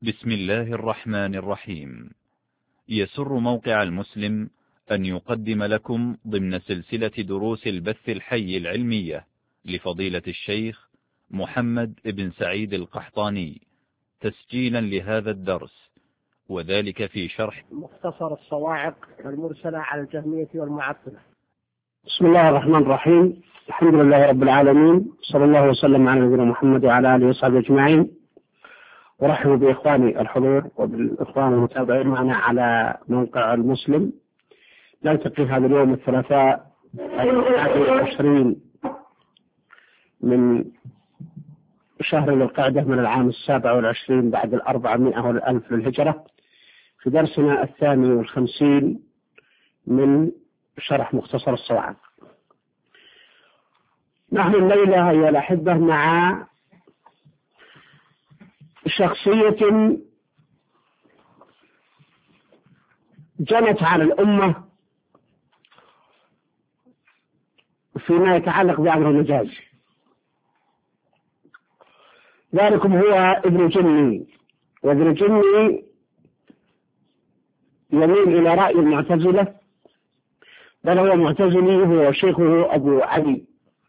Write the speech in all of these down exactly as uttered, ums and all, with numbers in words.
بسم الله الرحمن الرحيم. يسر موقع المسلم أن يقدم لكم ضمن سلسلة دروس البث الحي العلمية لفضيلة الشيخ محمد بن سعيد القحطاني تسجيلا لهذا الدرس، وذلك في شرح مختصر الصواعق المرسلة على الجهمية والمعطلة. بسم الله الرحمن الرحيم. الحمد لله رب العالمين، صلى الله وسلم على نبينا محمد وعلى آله وصحبه أجمعين. ورحب بإخواني الحضور وبالإخوان المتابعين معنا على موقع المسلم. نلتقي هذا اليوم الثلاثاء الحادي والعشرين من شهر ذي القعدة من العام السابع والعشرين بعد الأربعمائة والألف للهجرة، في درسنا الثاني والخمسين من شرح مختصر الصواعق. نحن الليلة أيها الأحبة مع شخصية جنت على الأمة فيما يتعلق بأمر المجاز. ذلكم هو ابن جني، وابن جني يميل إلى رأي المعتزلة، بل هو معتزلي، هو شيخه أبو علي،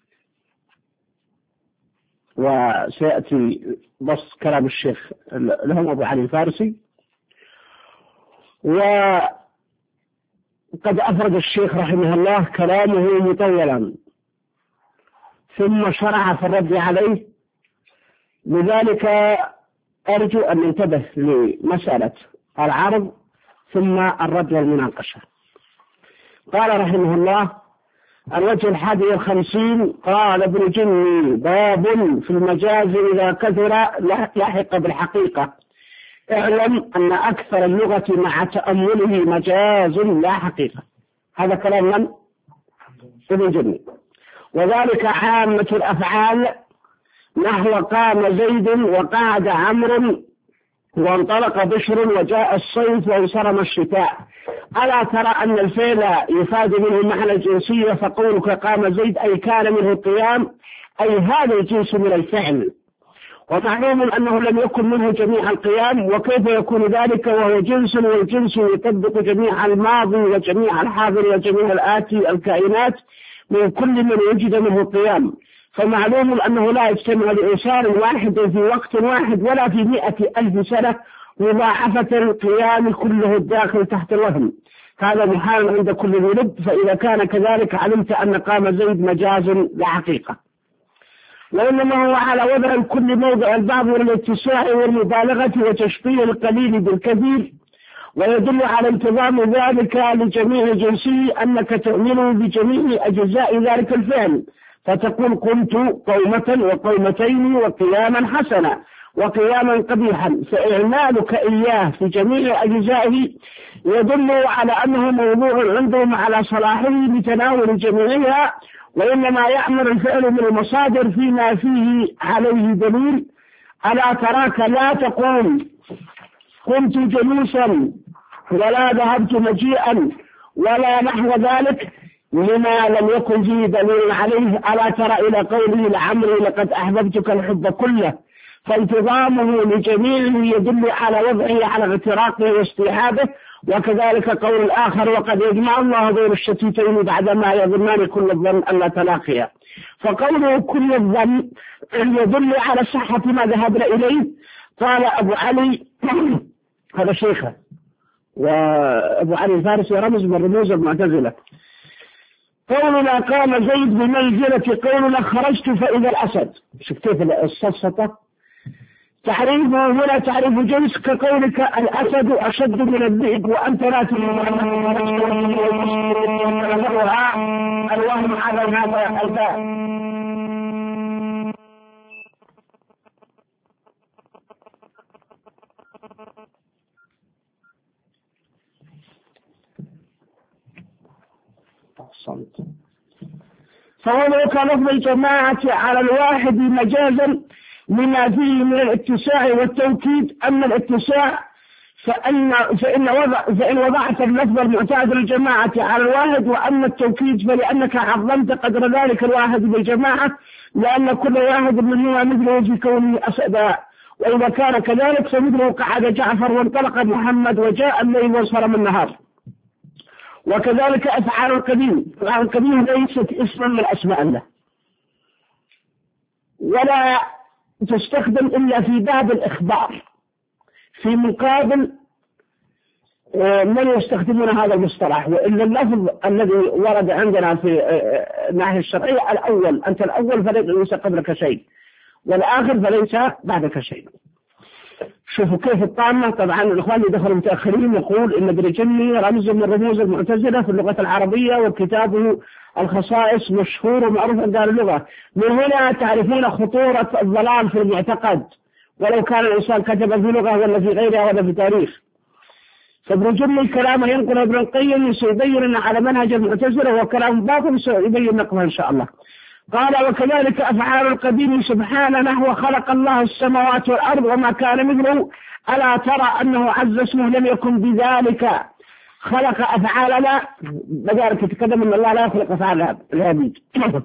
وسيأتي بس كلام الشيخ لهم أبو علي الفارسي. وقد أفرد الشيخ رحمه الله كلامه مطولا، ثم شرع في الرد عليه. لذلك أرجو أن ننتبه لمسألة العرض ثم الرد والمناقشة. قال رحمه الله: الوجه الحادي والخمسين. قال ابن جني: باب في المجاز إذا كثر لاحق بالحقيقة. اعلم أن أكثر اللغة مع تأمله مجاز لا حقيقة. هذا كلام من؟ ابن جني. وذلك عامة الأفعال، نحو قام زيد وقعد عمرو وانطلق بشر وجاء الصيف وانصرم الشتاء. ألا ترى أن الفعل يفاد منه معنى الجنسية، فقولك قام زيد أي كان منه القيام، أي هذا الجنس من الفعل، ومعلوم أنه لم يكن منه جميع القيام، وكيف يكون ذلك وهو جنس، والجنس يطبق جميع الماضي وجميع الحاضر وجميع الآتي الكائنات من كل من وجد منه القيام. فمعلوم أنه لا يجتمع لإنسان واحد في وقت واحد ولا في مئة ألف سنة مضاعفة القيام كله الداخل تحت الوهم. هذا محال عند كل ذي لب، فإذا كان كذلك علمت أن قام زيد مجاز لا حقيقة، وإنما هو على وضع كل موضع البعض من الاتساع والمبالغة وتشبيه القليل بالكثير، ويدل على انتظام ذلك لجميع جنسه أنك تؤمن بجميع أجزاء ذلك الفعل، فتقول قمت قومة وقومتين وقياما حسنا وقياما قبيحا، فإعمالك إياه في جميع أجزائه يدل على أنه موضوع عندهم على صلاحه لتناول جميعها، وإنما يأمر الفعل من المصادر فيما فيه عليه دليل. ألا تراك لا تقول قمت جلوسا ولا ذهبت مجيئا ولا نحو ذلك لما لم يكن فيه دليل عليه. ألا ترى إلى قوله لعمري لقد أحببتك الحب كله، فانتظامه لجميعه يدل على وضعه على اغتراقه واستيعابه. وكذلك قول الآخر: وقد يجمع الله بين الشتيتين بعدما يظنان كل الظن ألا تلاقيا. فقوله كل الظن يدل على صحة ما ذهبنا إليه. قال أبو علي هذا شيخه، وأبو علي الفارسي رمز من رموز المعتزلة: قولنا قام زيد بمنزلة قولنا خرجت فإذا الأسد. شوف كيف السلسطة، تعريفه هنا تعريف جنس، كقولك الأسد أشد من الذئب وأنت لا تنظرها الوهم على هذا الباب. فهو كان لفظ الجماعة على الواحد مجازا لما فيه من الاتساع والتوكيد. أما الاتساع فإن, فإن, وضع فإن وضعت اللفظ المعتاد الجماعة على الواحد، وأما التوكيد فلأنك عظمت قدر ذلك الواحد بالجماعة، لأن كل واحد منهما مثله في كونه أسدا، وإذا كان كذلك فمثله قعد جعفر وانطلق محمد وجاء الليل وانصرم النهار. وكذلك أفعال القديم، أفعال القديم ليست اسما من أسماء الله، ولا تستخدم إلا في باب الإخبار، في مقابل من يستخدمون هذا المصطلح. وإلا اللفظ الذي ورد عندنا في الناحية الشرعية الأول، أنت الأول فليس قبلك شيء، والآخر فليس بعدك شيء. شوفوا كيف الطامة. طبعا الإخوان اللي دخلوا متأخرين يقول إن ابن جني رمز من رموز المعتزلة في اللغة العربية، وكتابه الخصائص مشهور ومعروف عند أهل اللغة. من هنا تعرفون خطورة الضلال في المعتقد، ولو كان الإنسان كتب في لغة ولا في غيرها ولا في تاريخ. فابن جني كلامه ينقل ابن القيم سيبين أن على منهج المعتزلة وكلام باطل سيبين نقله إن شاء الله. قال وكذلك أفعال القديم سبحانه نحو خلق الله السماوات والأرض وما كان مثله، ألا ترى أنه عز اسمه لم يكن بذلك خلق أفعالنا، بذلك يتكلم أن الله لا يخلق أفعال العبيد.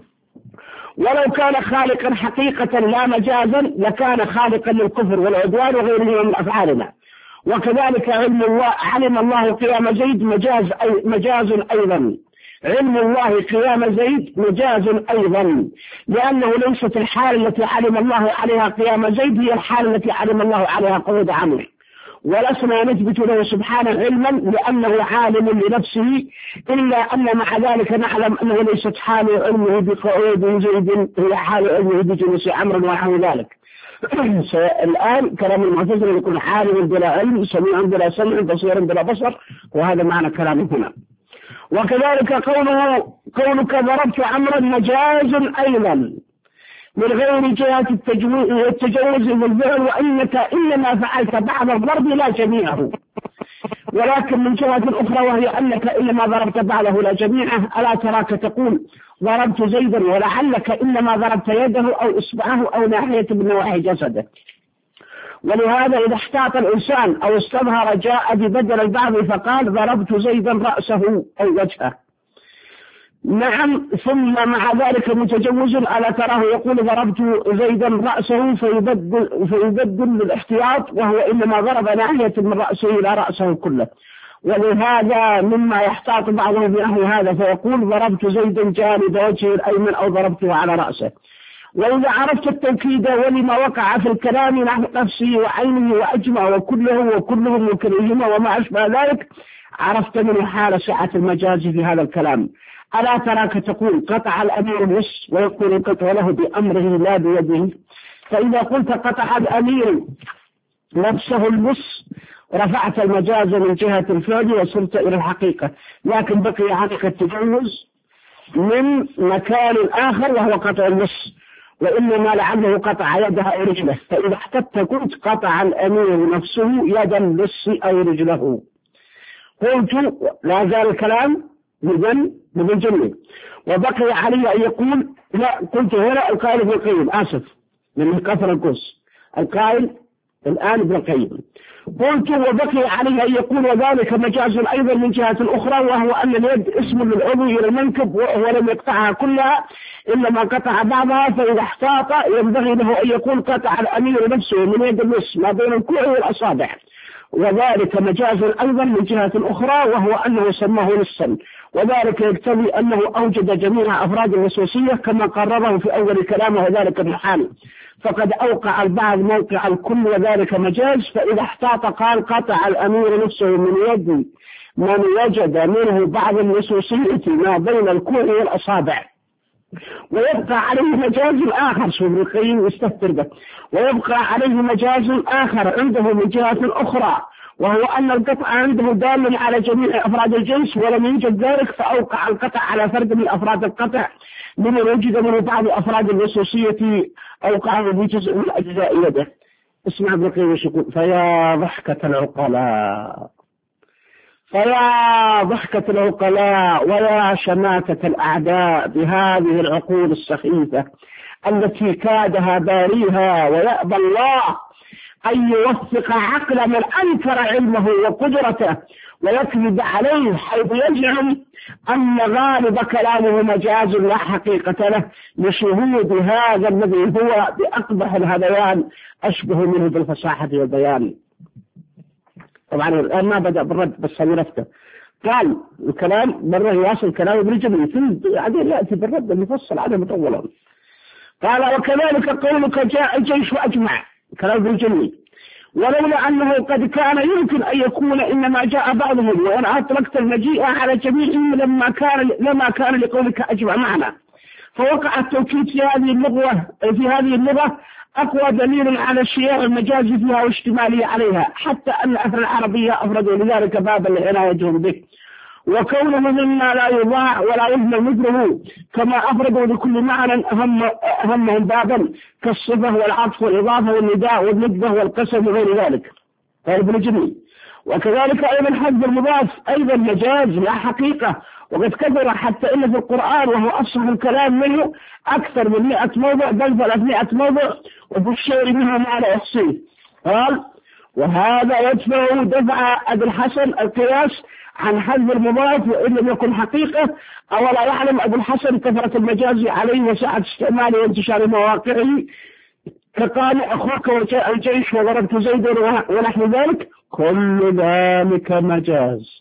ولو كان خالقا حقيقة لا مجازا لكان خالقا للكفر والعدوان وغيره من أفعالنا. وكذلك علم الله، علم الله قيام زيد مجاز أي مجاز أيضا، علم الله قيام زيد مجاز أيضا، لأنه ليست الحال التي علم الله عليها قيام زيد هي الحال التي علم الله عليها قعود عمرو. ولسنا نثبت له سبحانه علما لأنه عالم لنفسه، إلا أن مع ذلك نعلم أنه ليست حال علمه بقعود زيد هي حال علمه بجلوس عمرو ونحو ذلك. الآن كلام المعتزلة يكون عالم بلا علم، سميع بلا سمع، بصير بلا بصر، وهذا معنى كلامه هنا. وكذلك قوله كونك ضربت عمرا مجاز أيضا من غير جهة التجوز بالفعل، وإنك إنما فعلت بعض الضرب لا جميعه، ولكن من جهة أخرى وهي أنك إنما ضربت بعضه لا جميعه. ألا تراك تقول ضربت زيدا ولعلك إنما ضربت يده أو إصبعه أو ناحية من نواحي جسده. ولهذا إذا احتاط الإنسان أو استظهر جاء ببدل البعض فقال ضربت زيدا رأسه أو وجهه. نعم. ثم مع ذلك متجوز ألا تراه يقول ضربت زيدا رأسه فيبدل, فيبدل الاحتياط، وهو إنما ضرب ناحية من رأسه إلى رأسه كله. ولهذا مما يحتاط بعضهم بنحو هذا فيقول ضربت زيدا جانب وجهه الأيمن أو ضربته على رأسه. وإذا عرفت التوكيد ولما وقع في الكلام نحو نفسه وعينه وأجمع وكله وكلهم وكلهما وما أشبه ذلك، عرفت منه حال سعة المجاز في هذا الكلام. ألا تراك تقول قطع الأمير الوس ويقول القطع له بأمره لا بيده، فإذا قلت قطع الأمير نفسه الوس رفعت المجاز من جهة الفعل وصرت إلى الحقيقة، لكن بقي عنك التجوز من مكان آخر وهو قطع الوس، وإنما لعله قطع يدها أو رجله، فإذا احتجت قلت قطع الأمير نفسه يد اللص أو رجله. قلت لا زال الكلام من من جنة. وبقي علي أن يقول لا، قلت هنا القائل ابن القيم، آسف من كثر القص، القائل الآن ابن القيم. قلت وبقي عليه أن يقول وذلك مجاز أيضا من جهة أخرى، وهو أن اليد اسم للعضو إلى المنكب ولم يقطعها كلها إلا ما قطع بعضها، فإذا احتاط ينبغي له أن يقول قطع الأمير نفسه من يد اللص ما بين الكوع والأصابع، وذلك مجاز أيضا من جهة أخرى، وهو أنه سماه لصا، وذلك يقتضي أنه أوجد جميع أفراد الوسوسية كما قرره في أول كلامه وذلك المحال، فقد أوقع البعض موقع الكل وذلك مجاز، فإذا احتاط قال قطع الأمير نفسه من يد من وجد منه بعض الوسوسية ما بين الكوع والأصابع. ويبقى عليه مجاز آخر، شوف ابن القيم يستهتر به، ويبقى عليه مجاز آخر عنده من جهة أخرى، وهو أن القطع عنده دال على جميع أفراد الجنس ولم يوجد ذلك، فأوقع القطع على فرد من أفراد القطع لمن وجد منه بعض أفراد الوسوسية أوقعه بجزء من أجزاء يده. اسمع ابن القيم يقول فيا ضحكة العقلاء، فيا ضحكة العقلاء ويا شماتة الأعداء بهذه العقول السخيفة التي كادها باريها ويأبى الله أن يوفق عقل من أنكر علمه وقدرته ويكذب عليه، حيث يزعم أن غالب كلامه مجاز لا حقيقة له، لشهود هذا الذي هو بأقبح الهذيان أشبه منه بالفصاحة والبيان. طبعا الآن ما بدأ بالرد بس هنرفته. قال الكلام مرة يواصل كلامه بالجميل، ثم بعدين يأتي بالرد المفصل عليه مطولا. قال وكذلك قولك جاء الجيش وأجمع، كلام بالجميل، ولولا أنه قد كان يمكن أن يكون إنما جاء بعضهم وأنا أطلقت المجيء على جميعهم لما كان لما كان لقولك أجمع معنا، فوقع التوكيد في هذه اللغة في هذه اللغة أقوى دليل على الشياع المجازي فيها واشتمالية عليها، حتى أن أهل العربية أفردوا لذلك بابا لعنايتهم به، وكونه مما لا يضاع ولا يهمل مثله، كما أفردوا لكل معنى أهم أهمهم بابا كالصفة والعطف والإضافة والنداء والندبة والقسم وغير ذلك. قال ابن جميل وكذلك أيضا حذف المضاف أيضا مجاز لا حقيقة، وقد كثر حتى إن في القرآن وهو أصح الكلام منه أكثر من مئة موضع بل ثلاثمائة موضع، وفي الشعر منها ما لا يحصيه. قال وهذا يدفع دفع أبي الحسن القياس عن حذف المضاف وإن لم يكن حقيقة، أولا يعلم أبو الحسن كثرة المجاز عليه وسعة استعماله وانتشار مواقعه، كقال أخوك وجاء الجيش وضربت زيدا ونحن ذلك، كل ذلك مجاز،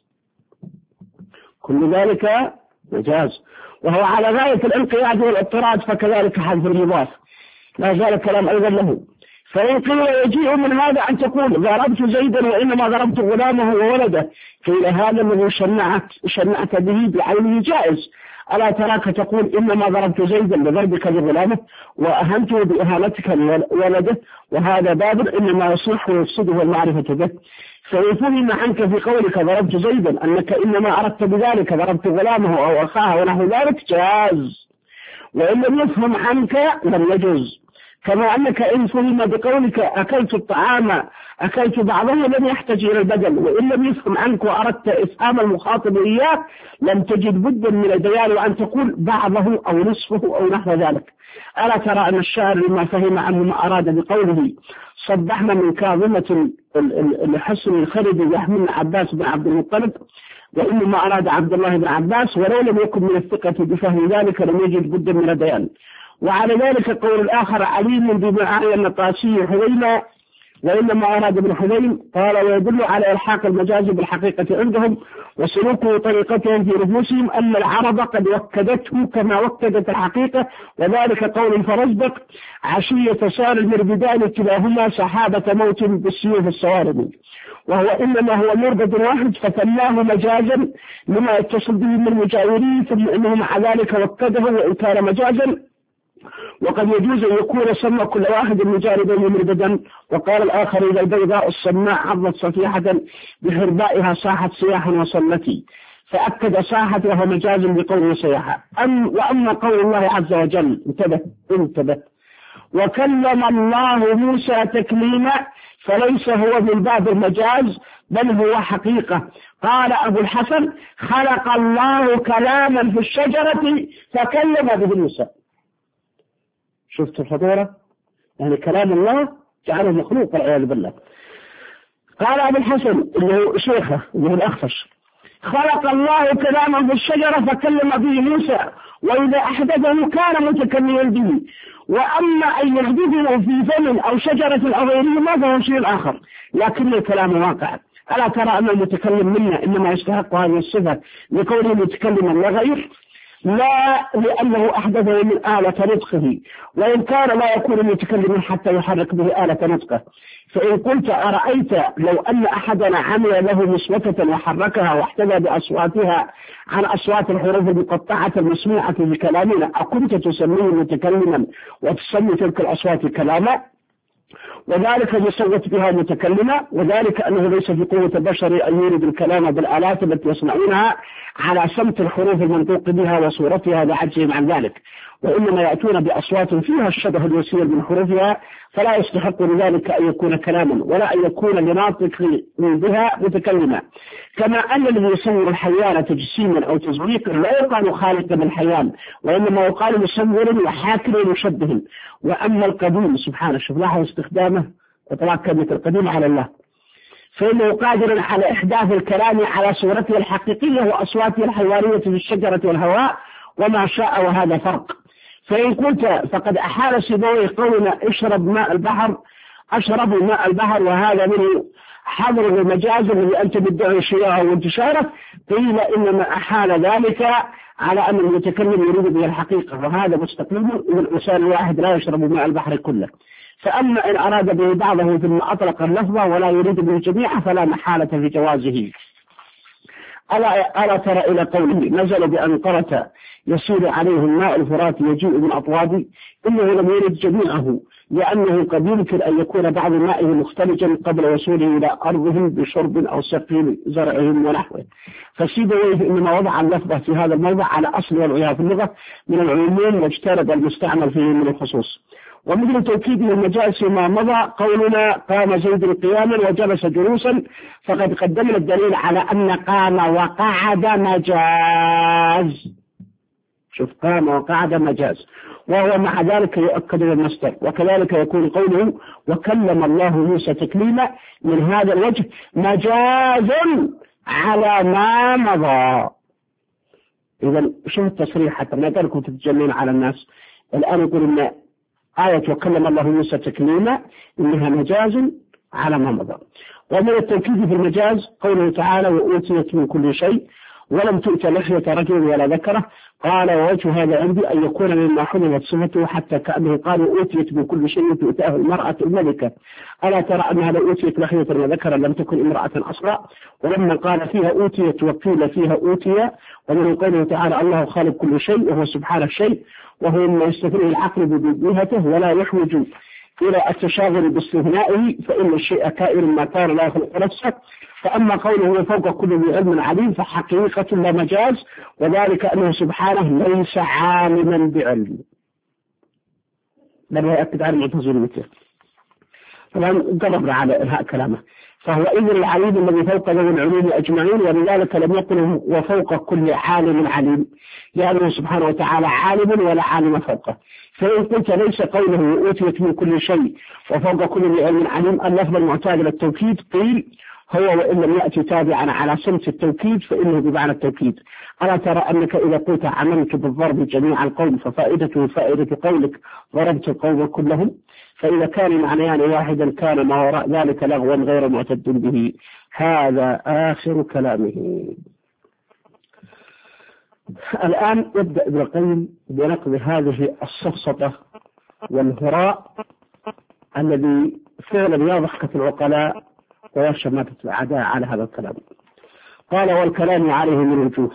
كل ذلك مجاز، وهو على غاية الانقياد والاضطراد، فكذلك حذف المضاف لا زال كلام أيضا له. فإن قيل يجيء من هذا أن تقول ضربت زيدا وإنما ضربت غلامه وولده، قيل هذا الذي شنعت شنعت به بعينه جائز، ألا تراك تقول إنما ضربت زيدا بضربك لغلامه وأهنته بإهانتك لولده، وهذا باب إنما يصح ويفسده المعرفة به. فإن فهم عنك في قولك ضربت زيدا أنك إنما أردت بذلك ضربت غلامه أو أخاه ونحو ذلك جاز، وإن لم يفهم عنك لم يجوز. كما أنك إن فهم بقولك أكلت الطعام أكلت بعضه لم يحتاج إلى البدل، وإن لم يفهم عنك وأردت إفهام المخاطب إياه لم تجد بدا من البيان وأن تقول بعضه أو نصفه أو نحو ذلك. ألا ترى أن الشاعر لما فهم عنه ما أراد بقوله صبحنا من كاظمة الحسن الخرد يحمل عباس بن عبد المطلب، وإنما أراد عبد الله بن عباس، ولو لم يكن من الثقة بفهم ذلك لم يجد بدا من البيان. وعلى ذلك قول الآخر عليم بمعايا النطاسي حذيمة، وإنما أراد ابن حذيم. قال ويدل على إلحاق المجاز بالحقيقة عندهم وسلوكه طريقتهم في نفوسهم أن العرب قد وكدته كما وكدت الحقيقة، وذلك قول فرزدق عشية سار المربدان كلاهما سحابة موت بالسيوف الصوارم، وهو إنما هو مربد واحد فثناه مجازا لما يتصل به من مجاورين، ثم إنه مع ذلك وكده وإن كان مجازا، وقد يجوز أن يكون سمى كل واحد من جانبين مربدا. وقال الآخر إذا البيضاء السماء عضت صفيحة بحربائها صاحت صياحا وصلتي، فأكد صاحت وهو مجاز بقوله صياحة. أم وأما قول الله عز وجل انتبه انتبه وكلم الله موسى تكليما، فليس هو من باب المجاز بل هو حقيقة. قال أبو الحسن خلق الله كلاما في الشجرة فكلم به موسى. شفت الخطورة؟ يعني كلام الله جعله مخلوق والعياذ بالله. قال أبو الحسن اللي هو شيخه اللي هو الأخفش خلق الله كلاما في الشجرة فكلم به موسى، وإذا أحدثه كان متكلما به، وأما أن يحدثه في فم أو شجرة أو غيرهما فهو شيء آخر، لكن الكلام واقع. ألا ترى أن المتكلم منا إنما يستحق هذه الصفة لكونه متكلما وغير؟ لا لأنه أحدثه من آلة نطقه، وإن كان لا يكون متكلما حتى يحرك به آلة نطقه. فإن قلت أرأيت لو أن أحدنا عمل له مسوكة وحركها واحتذى بأصواتها عن أصوات الحروف المقطعة المسموعة بكلامنا، أكنت تسميه متكلما وتسمي تلك الأصوات كلاما؟ وذلك يصوت بها متكلمة، وذلك أنه ليس في قوة البشر أن يرد الكلام بالآلات التي يصنعونها على سمت الحروف المنطوق بها وصورتها لعجزهم عن ذلك، وإنما يأتون بأصوات فيها الشبه اليسير من حروفها، فلا يستحق لذلك أن يكون كلاما ولا أن يكون لناطق بها متكلما. كما أن الذي يصور الحيوان تجسيما أو تزويقا لا يقال خالقا بالحيوان، وإنما يقال مصور وحاكم ومشبه. وأما القديم سبحانه، شوف لاحظ استخدامه إطلاق كلمة القديم على الله، فإنه قادر على إحداث الكلام على صورته الحقيقية وأصواته الحيوانية في الشجرة والهواء وما شاء، وهذا فرق. فإن قلت فقد أحال سيبويه قولنا اشرب ماء البحر، أشرب ماء البحر، وهذا منه حظر المجاز الذي أنت مدعي شيئا وانتشاره، قيل إنما أحال ذلك على أن المتكلم يريد به الحقيقة، وهذا مستقيم، الإنسان الواحد لا يشرب ماء البحر كله. فأما إن أراد به بعضه ثم أطلق اللفظة ولا يريد به جميعا فلا محالة في جوازه. ألا, ألا ترى إلى قوله نزل بأنقرة يسير عليه الماء الفرات يجيء من أطواب، إنه لم يرد جميعه، لأنه قد يمكن أن يكون بعض مائه مختلجا قبل وصوله إلى أرضهم بشرب أو سقي زرعهم ونحوه. فسيبويه إنما وضع اللفظة في هذا الموضع على أصل وضعها في اللغة من العموم، واجترب المستعمل فيه من الخصوص. ومثل توكيده المجاز ما مضى قولنا قام زيد قياما وجلس جلوسا، فقد قدمنا الدليل على أن قام وقعد مجاز. شوف، قام وقعد مجاز، وهو مع ذلك يؤكد بالمصدر. وكذلك يكون قوله وكلم الله موسى تكليما من هذا الوجه مجاز على ما مضى. إذا شوف التصريح حتى ما يقولكم تتجنون على الناس. الآن يقول إن آية وكلم الله موسى تكليما إنها مجاز على ما مضى. ومن التوكيد في المجاز قوله تعالى وأوتيت من كل شيء ولم تؤت لحية رجل ولا ذكره، قال ووجه هذا عندي أن يكون مما حملت صفته، حتى كأنه قال أوتيت من كل شيء تؤتاه المرأة الملكة. ألا ترى أنها لو أوتيت لحية وذكرا لم تكن امرأة أصلا؟ ولما قال فيها أوتيت وقيل فيها أوتي. ومن قوله تعالى الله خالق كل شيء وهو سبحانه الشيء، وهو مما يستثنيه العقل ببديهته ولا يحوج إلى التشاغل باستثنائه، فإن الشيء كائن ما كان لا يخلق نفسه. فأما قوله فوق كل ذي علم عليم فحقيقة لا مجاز، وذلك أنه سبحانه ليس عالما بعلم، بل يؤكد على المعتزلة. طبعا قربنا على إنهاء كلامه. فهو إذن العليم الذي فوق ذوي العلوم أجمعين، ولذلك لم يقل وفوق كل عالم عليم، لأنه سبحانه وتعالى عالم ولا عالم فوقه. فإن قلت ليس قوله أوتيت من كل شيء وفوق كل علم عليم اللفظ المعتاد للتوكيد، قيل هو وإن لم يأتي تابعا على صمت التوكيد فإنه بمعنى التوكيد. ألا ترى أنك إذا قلت عملت بالضرب جميع القوم ففائدته فائدة قولك ضربت القوم كلهم، فإذا كان معنيان واحدا كان ما وراء ذلك لغوا غير معتد به. هذا آخر كلامه. الآن يبدأ ابن القيم بنقد هذه السفسطة والهراء الذي فعلا يا ضحكة العقلاء وشماتة الأعداء على هذا الكلام. قال والكلام عليه من وجوه،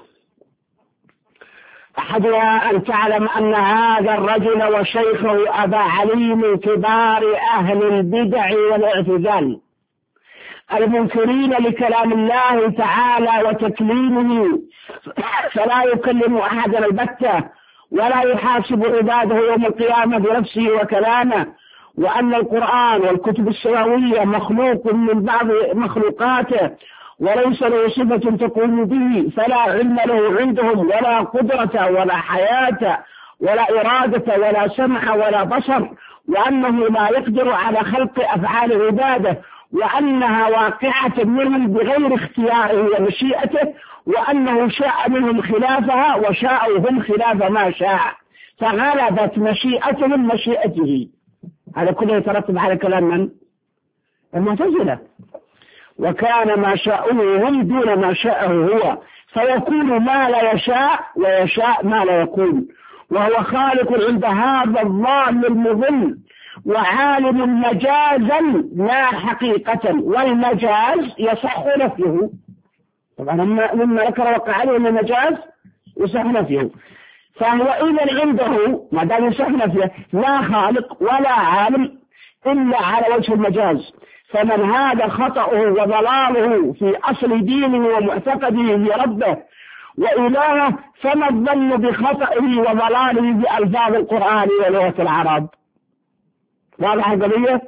أحدها أن تعلم أن هذا الرجل وشيخه أبا علي من كبار أهل البدع والاعتزال المنكرين لكلام الله تعالى وتكليمه، فلا يكلم أحدا البتة ولا يحاسب عباده يوم القيامة بنفسه وكلامه، وأن القرآن والكتب السماوية مخلوق من بعض مخلوقاته وليس له صفة تقوم به، فلا علم له عندهم ولا قدرة ولا حياة ولا إرادة ولا سمع ولا بصر، وأنه لا يقدر على خلق أفعال عباده، وأنها واقعة منهم بغير اختياره ومشيئته، وأنه شاء منهم خلافها وشاءوا هم خلاف ما شاء، فغلبت مشيئتهم مشيئته. هذا كله يترتب على كلام من؟ المعتزلة. وكان ما شاءه هم دون ما شاءه هو، فيكون ما لا يشاء ويشاء ما لا يكون، وهو خالق عند هذا الظالم المضل، وعالم مجازا لا حقيقة، والمجاز يصح نفيه. طبعا مما ذكر وقع عليه أن المجاز يصح نفيه، فهو إذا عنده ما دام يصح نفيه لا خالق ولا عالم إلا على وجه المجاز. فمن هذا خطأه وضلاله في أصل دينه ومعتقده بربه وإلهه، فما الظن بخطئه وضلاله بألفاظ القرآن ولغة العرب؟ واضح القضية؟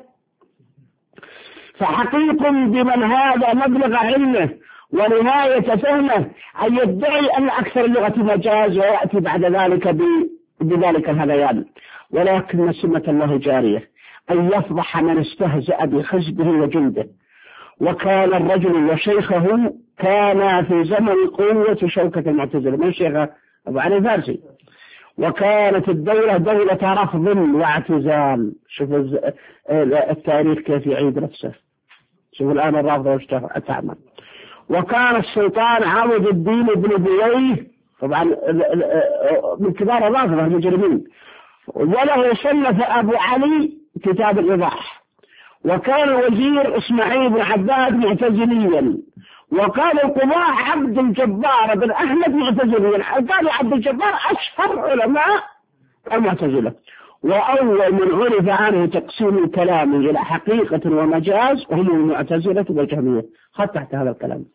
فحقيق بمن هذا مبلغ علمه ونهاية فهمه أن يدعي أن أكثر اللغة مجاز ويأتي بعد ذلك بذلك الهذيان، ولكن سنة الله جارية، أن يفضح من استهزأ بحزبه وجنده. وكان الرجل وشيخه كان في زمن قوة شوكة المعتزلة من شيخ أبو علي الفارسي، وكانت الدولة دولة رفض واعتزال. شوف التاريخ كيف يعيد نفسه، شوف الآن الرافضة وش تعمل. وكان السلطان عوض الدين بن بويه طبعا من كبار الرافضة المجرمين، وله صنف أبو علي كتاب الإيضاح. وكان وزير إسماعيل بن عباد معتزليا، وكان القضاء عبد الجبار بن أحمد معتزليا. القاضي عبد الجبار أشهر علماء المعتزلة، وأول من عرف عنه تقسيم الكلام إلى حقيقة ومجاز وهم المعتزلة والجهمية. خط تحت هذا الكلام.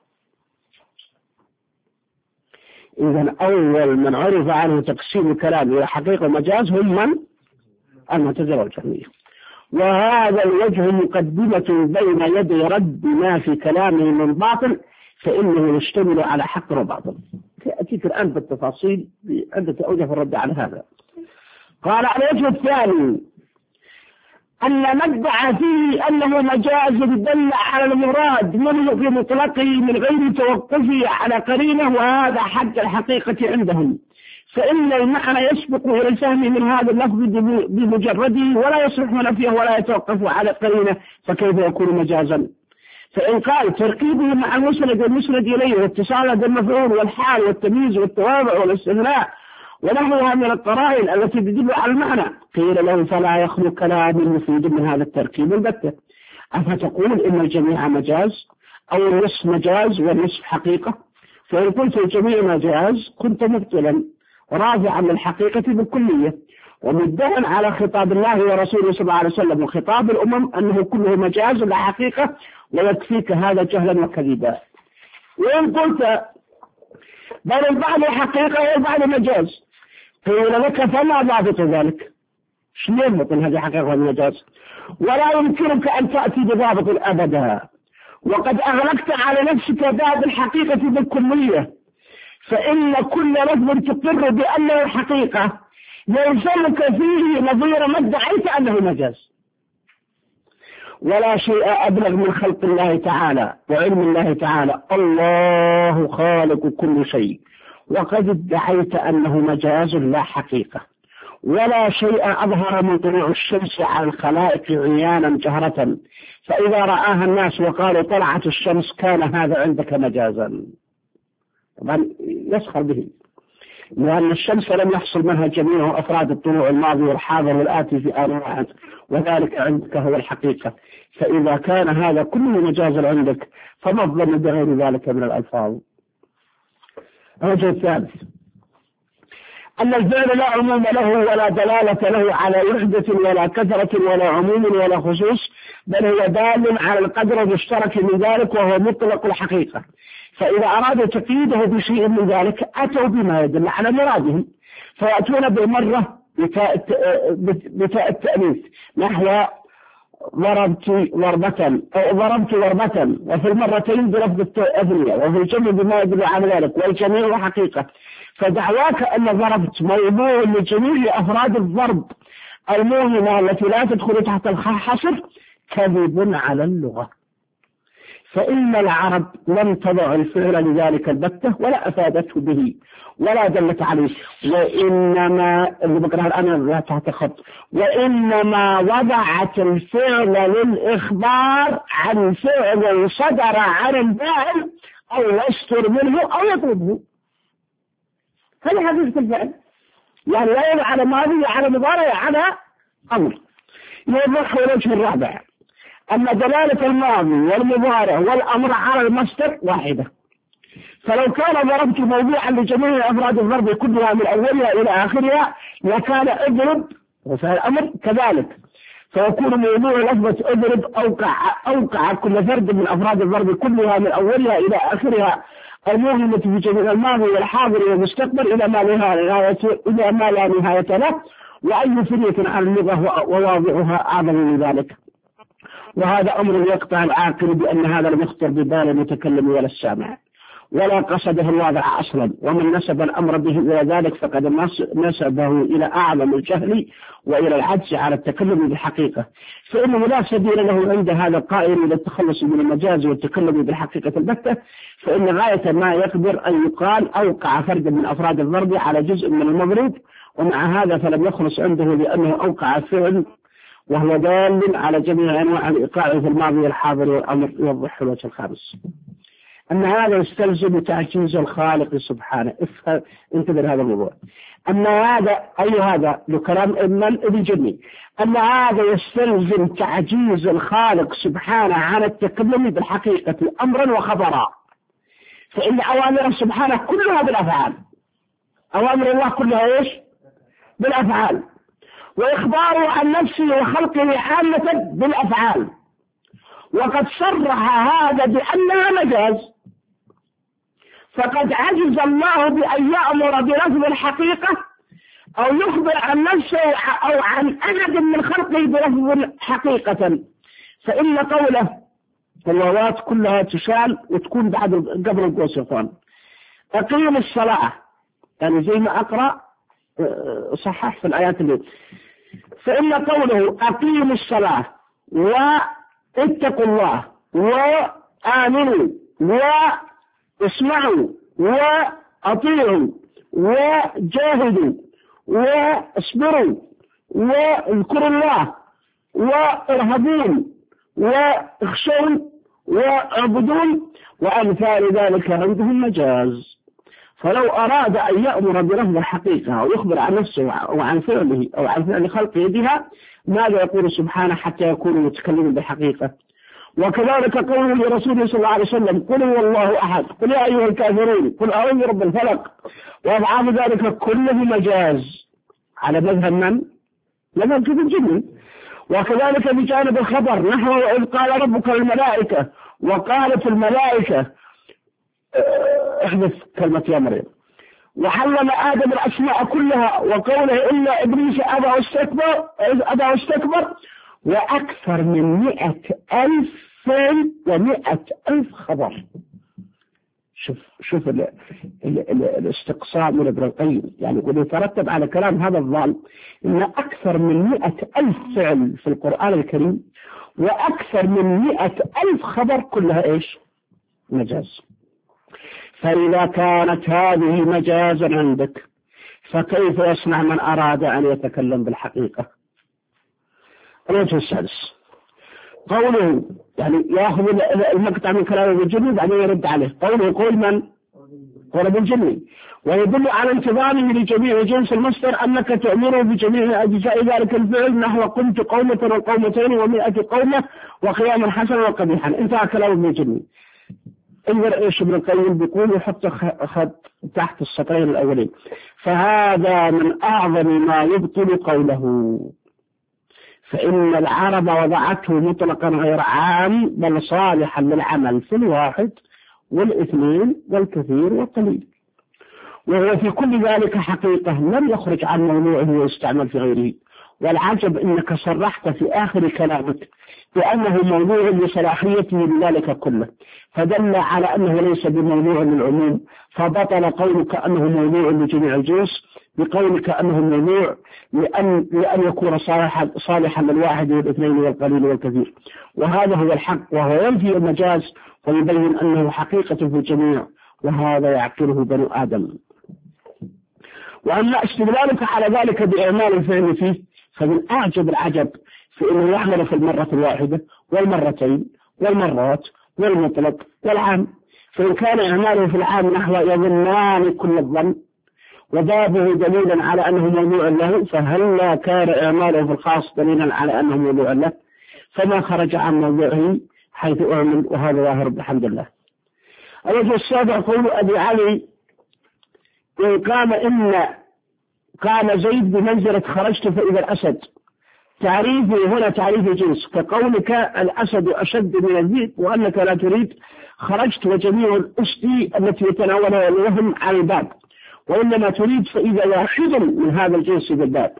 إذن أول من عرف عنه تقسيم الكلام إلى حقيقة ومجاز هم من المعتزلة والجهمية. وهذا الوجه مقدمة بين يدي رد ما في كلامه من باطل، فإنه يشتمل على حق وباطل. أتيك الآن بالتفاصيل عدة أوجه في الرد على هذا. قال الوجه الثاني أن ما ادعى فيه أنه مجاز دل على المراد منه في مطلقه من غير توقفه على قرينه، وهذا حد الحقيقة عندهم، فإن المعنى يسبق إلى الفهم من هذا اللفظ بمجرده ولا يصلح نفيه ولا يتوقف على قرينه، فكيف يكون مجازا؟ فإن قال تركيبه مع المسند والمسند إليه واتصاله بالمفعول والحال والتمييز والتوابع والاستثناء ونحوها من القرائن التي تدل على المعنى، قيل له فلا يخلو كلام مفيد من هذا التركيب البتة. أفتقول إن الجميع مجاز أو النصف مجاز والنصف حقيقة؟ فإن قلت الجميع مجاز كنت مبطلا رافعا للحقيقة بالكلية ومدعا على خطاب الله ورسوله صلى الله عليه وسلم وخطاب الأمم أنه كله مجاز لا حقيقة، ويكفيك هذا جهلا وكذبا. وإن قلت بل البعض حقيقة والبعض مجاز، قيل لك فما ضابط ذلك؟ شنو يضبط هذه حقيقة والمجاز؟ ولا يمكنك أن تأتي بضابط أبدا، وقد أغلقت على نفسك باب الحقيقة بالكلية، فإن كل لفظ تقر بأنه حقيقة يلزمك فيه نظير ما ادعيت أنه مجاز. ولا شيء أبلغ من خلق الله تعالى وعلم الله تعالى، الله خالق كل شيء، وقد ادعيت أنه مجاز لا حقيقة. ولا شيء أظهر من طلوع الشمس على الخلائق عيانا جهرة، فإذا رآها الناس وقالوا طلعت الشمس كان هذا عندك مجازا. طبعا يسخر به، لأن الشمس لم يحصل منها جميع أفراد الطلوع الماضي والحاضر والآتي في آن واحد، وذلك عندك هو الحقيقة. فإذا كان هذا كله مجازا عندك فما الظن بغير ذلك من الألفاظ. الوجه الثالث أن الفعل لا عموم له ولا دلالة له على وحدة ولا كثرة ولا عموم ولا خصوص، بل هو دال على القدر المشترك من ذلك وهو مطلق الحقيقة. فإذا أرادوا تقييده بشيء من ذلك أتوا بما يدل على مرادهم، فيأتون بالمرة بتاء التأنيث نحو ضربت ضربة أو ضربت ضربة، وفي المرتين بلفظ التأثنية، وفي الجمع بما يدل على ذلك، والجميع حقيقة. فدعواك أن ضربت موضوع لجميع أفراد الضرب الموهمة التي لا تدخل تحت الحصر كذب على اللغة، فإن العرب لم تضع الفعل لذلك البتة ولا أفادته به ولا دلت عليه، وإنما اللي بقرأ الآن لا تحت خط، وإنما وضعت الفعل للإخبار عن فعل صدر عن الفاعل أو يستر منه أو يطلبه. هذا حقيقة الفعل، يعني لا يضع على ماضي على مضارع على أمر. يوضح الوجه الرابع أن دلالة الماضي والمضارع والأمر على المصدر واحدة، فلو كان ضربت موضوعا لجميع أفراد الضرب كلها من أولها إلى آخرها لكان اضرب وفعل الأمر كذلك، فيكون موضوع لفظة اضرب أوقع أوقع كل فرد من أفراد الضرب كلها من أولها إلى آخرها الموهمة في جميع الماضي والحاضر والمستقبل إلى ما لا نهاية إلى ما لا نهاية له، وأي فرية على اللغة وواضعها أعظم من ذلك. وهذا أمر يقطع العاقل بأن هذا لم يخطر ببال المتكلم ولا السامع. ولا قصده الواضع أصلا، ومن نسب الأمر به إلى ذلك فقد نسبه إلى أعظم الجهل وإلى العجز على التكلم بالحقيقة، فإنه لا سبيل له عند هذا القائل إلى التخلص من المجاز والتكلم بالحقيقة البتة، فإن غاية ما يقدر أن يقال أوقع فرد من أفراد الضرب على جزء من المضروب، ومع هذا فلم يخلص عنده لأنه أوقع فعل وهو دال على جميع أنواع الإيقاع في الماضي والحاضر والأمر. يوضح الوجه الخامس أن هذا يستلزم تعجيز الخالق سبحانه. افهم انتبه هذا الموضوع، أن هذا أي هذا لكلام ابن جني، أن هذا يستلزم تعجيز الخالق سبحانه عن التكلم بالحقيقة أمرا وخبرا، فإن أوامر سبحانه كلها بالأفعال، أوامر الله كلها إيش؟ بالأفعال، وإخباره عن نفسه وخلقه عامة بالأفعال، وقد صرح هذا بأنها مجاز، فقد عجز الله بأن يأمر بلفظ الحقيقة أو يخبر عن نفسه أو عن أحد من خلقه بلفظ حقيقة، فإن قوله الواوات كلها تشال وتكون بعد قبل القوس يا اخوان. أقيم الصلاة يعني زي ما أقرأ صحح في الآيات اللي، فإن قوله أقيم الصلاة واتقوا الله وآمنوا واسمعوا وأطيعوا وجاهدوا واصبروا واذكروا الله وارهبون واخشون واعبدون وأمثال ذلك عندهم مجاز. فلو أراد أن يأمر بلفظ الحقيقة أو يخبر عن نفسه وعن فعله أو عن فعل خلقه بها ماذا يقول سبحانه حتى يكون متكلما بالحقيقة؟ وكذلك قوله لرسوله صلى الله عليه وسلم قل هو الله أحد قل يا أيها الكافرون قل أعوذ برب الفلق، وأضعاف ذلك كله مجاز على مذهب من؟ مذهب كتب الجن. وكذلك بجانب الخبر نحو إذ قال ربك للملائكة وقالت الملائكة احدث كلمة يا مريم وعلم آدم الأسماء كلها، وقوله إلا إبليس أبى واستكبر أبى واستكبر وأكثر من مئة ألف فعل ومئة ألف خبر. شوف شوف ال ال ال الاستقصاء من ابن القيم، يعني يقول يترتب على كلام هذا الظالم إن أكثر من مئة ألف فعل في القرآن الكريم وأكثر من مئة ألف خبر كلها إيش؟ مجاز. فإذا كانت هذه مجازا عندك فكيف يصنع من أراد أن يتكلم بالحقيقة؟ الوجه السادس قوله يعني يأخذ المقطع من كلام ابن الجني بعدين يرد عليه. قوله قول من؟ قول ابن الجني، ويدل على انتظامه لجميع جنس المصدر أنك تأمره بجميع أجزاء ذلك الفعل نحو قمت قومة وقومتين ومئة قومة وقياما حسنا وقبيحا. انتهى كلام ابن الجني. انظر ايش ابن القيم بيقول وحط خط تحت السطرين الأولين، فهذا من أعظم ما يبطل قوله، فإن العرب وضعته مطلقا غير عام بل صالحا للعمل في الواحد والاثنين والكثير والقليل، وهو في كل ذلك حقيقة لم يخرج عن موضوعه ويستعمل في غيره. والعجب إنك صرحت في آخر كلامك بأنه موضوع لصلاحيته لذلك كله، فدل على أنه ليس بموضوع للعموم، فبطل قولك أنه موضوع لجميع الجنس بقولك أنه موضوع لأن, لأن يكون صالحا, صالحا للواحد والاثنين والقليل والكثير، وهذا هو الحق، وهو ينفي المجاز ويبين أنه حقيقة في الجميع، وهذا يعقله بنو آدم. وأما استدلالك على ذلك بإعمال الفعل فيه فمن أعجب العجب في أنه يعمل في المرة الواحدة والمرتين والمرات والمطلق والعام، فإن كان إعماله في العام نحو يظنان كل الظن وبابه دليلا على أنه موضوع له، فهل لا كان إعماله في الخاص دليلا على أنه موضوع له؟ فما خرج عن موضوعه حيث أعمل، وهذا ظاهر بحمد الله. الوجه السابع قول أبي علي إن قام إن قام زيد بمنزلة خرجت فإذا الأسد، تعريفه هنا تعريف جنس كقولك الأسد أشد من الذئب وأنك لا تريد خرجت وجميع الأسد التي يتناولها الوهم على الباب، وإنما تريد فإذا واحد من هذا الجنس بالباب،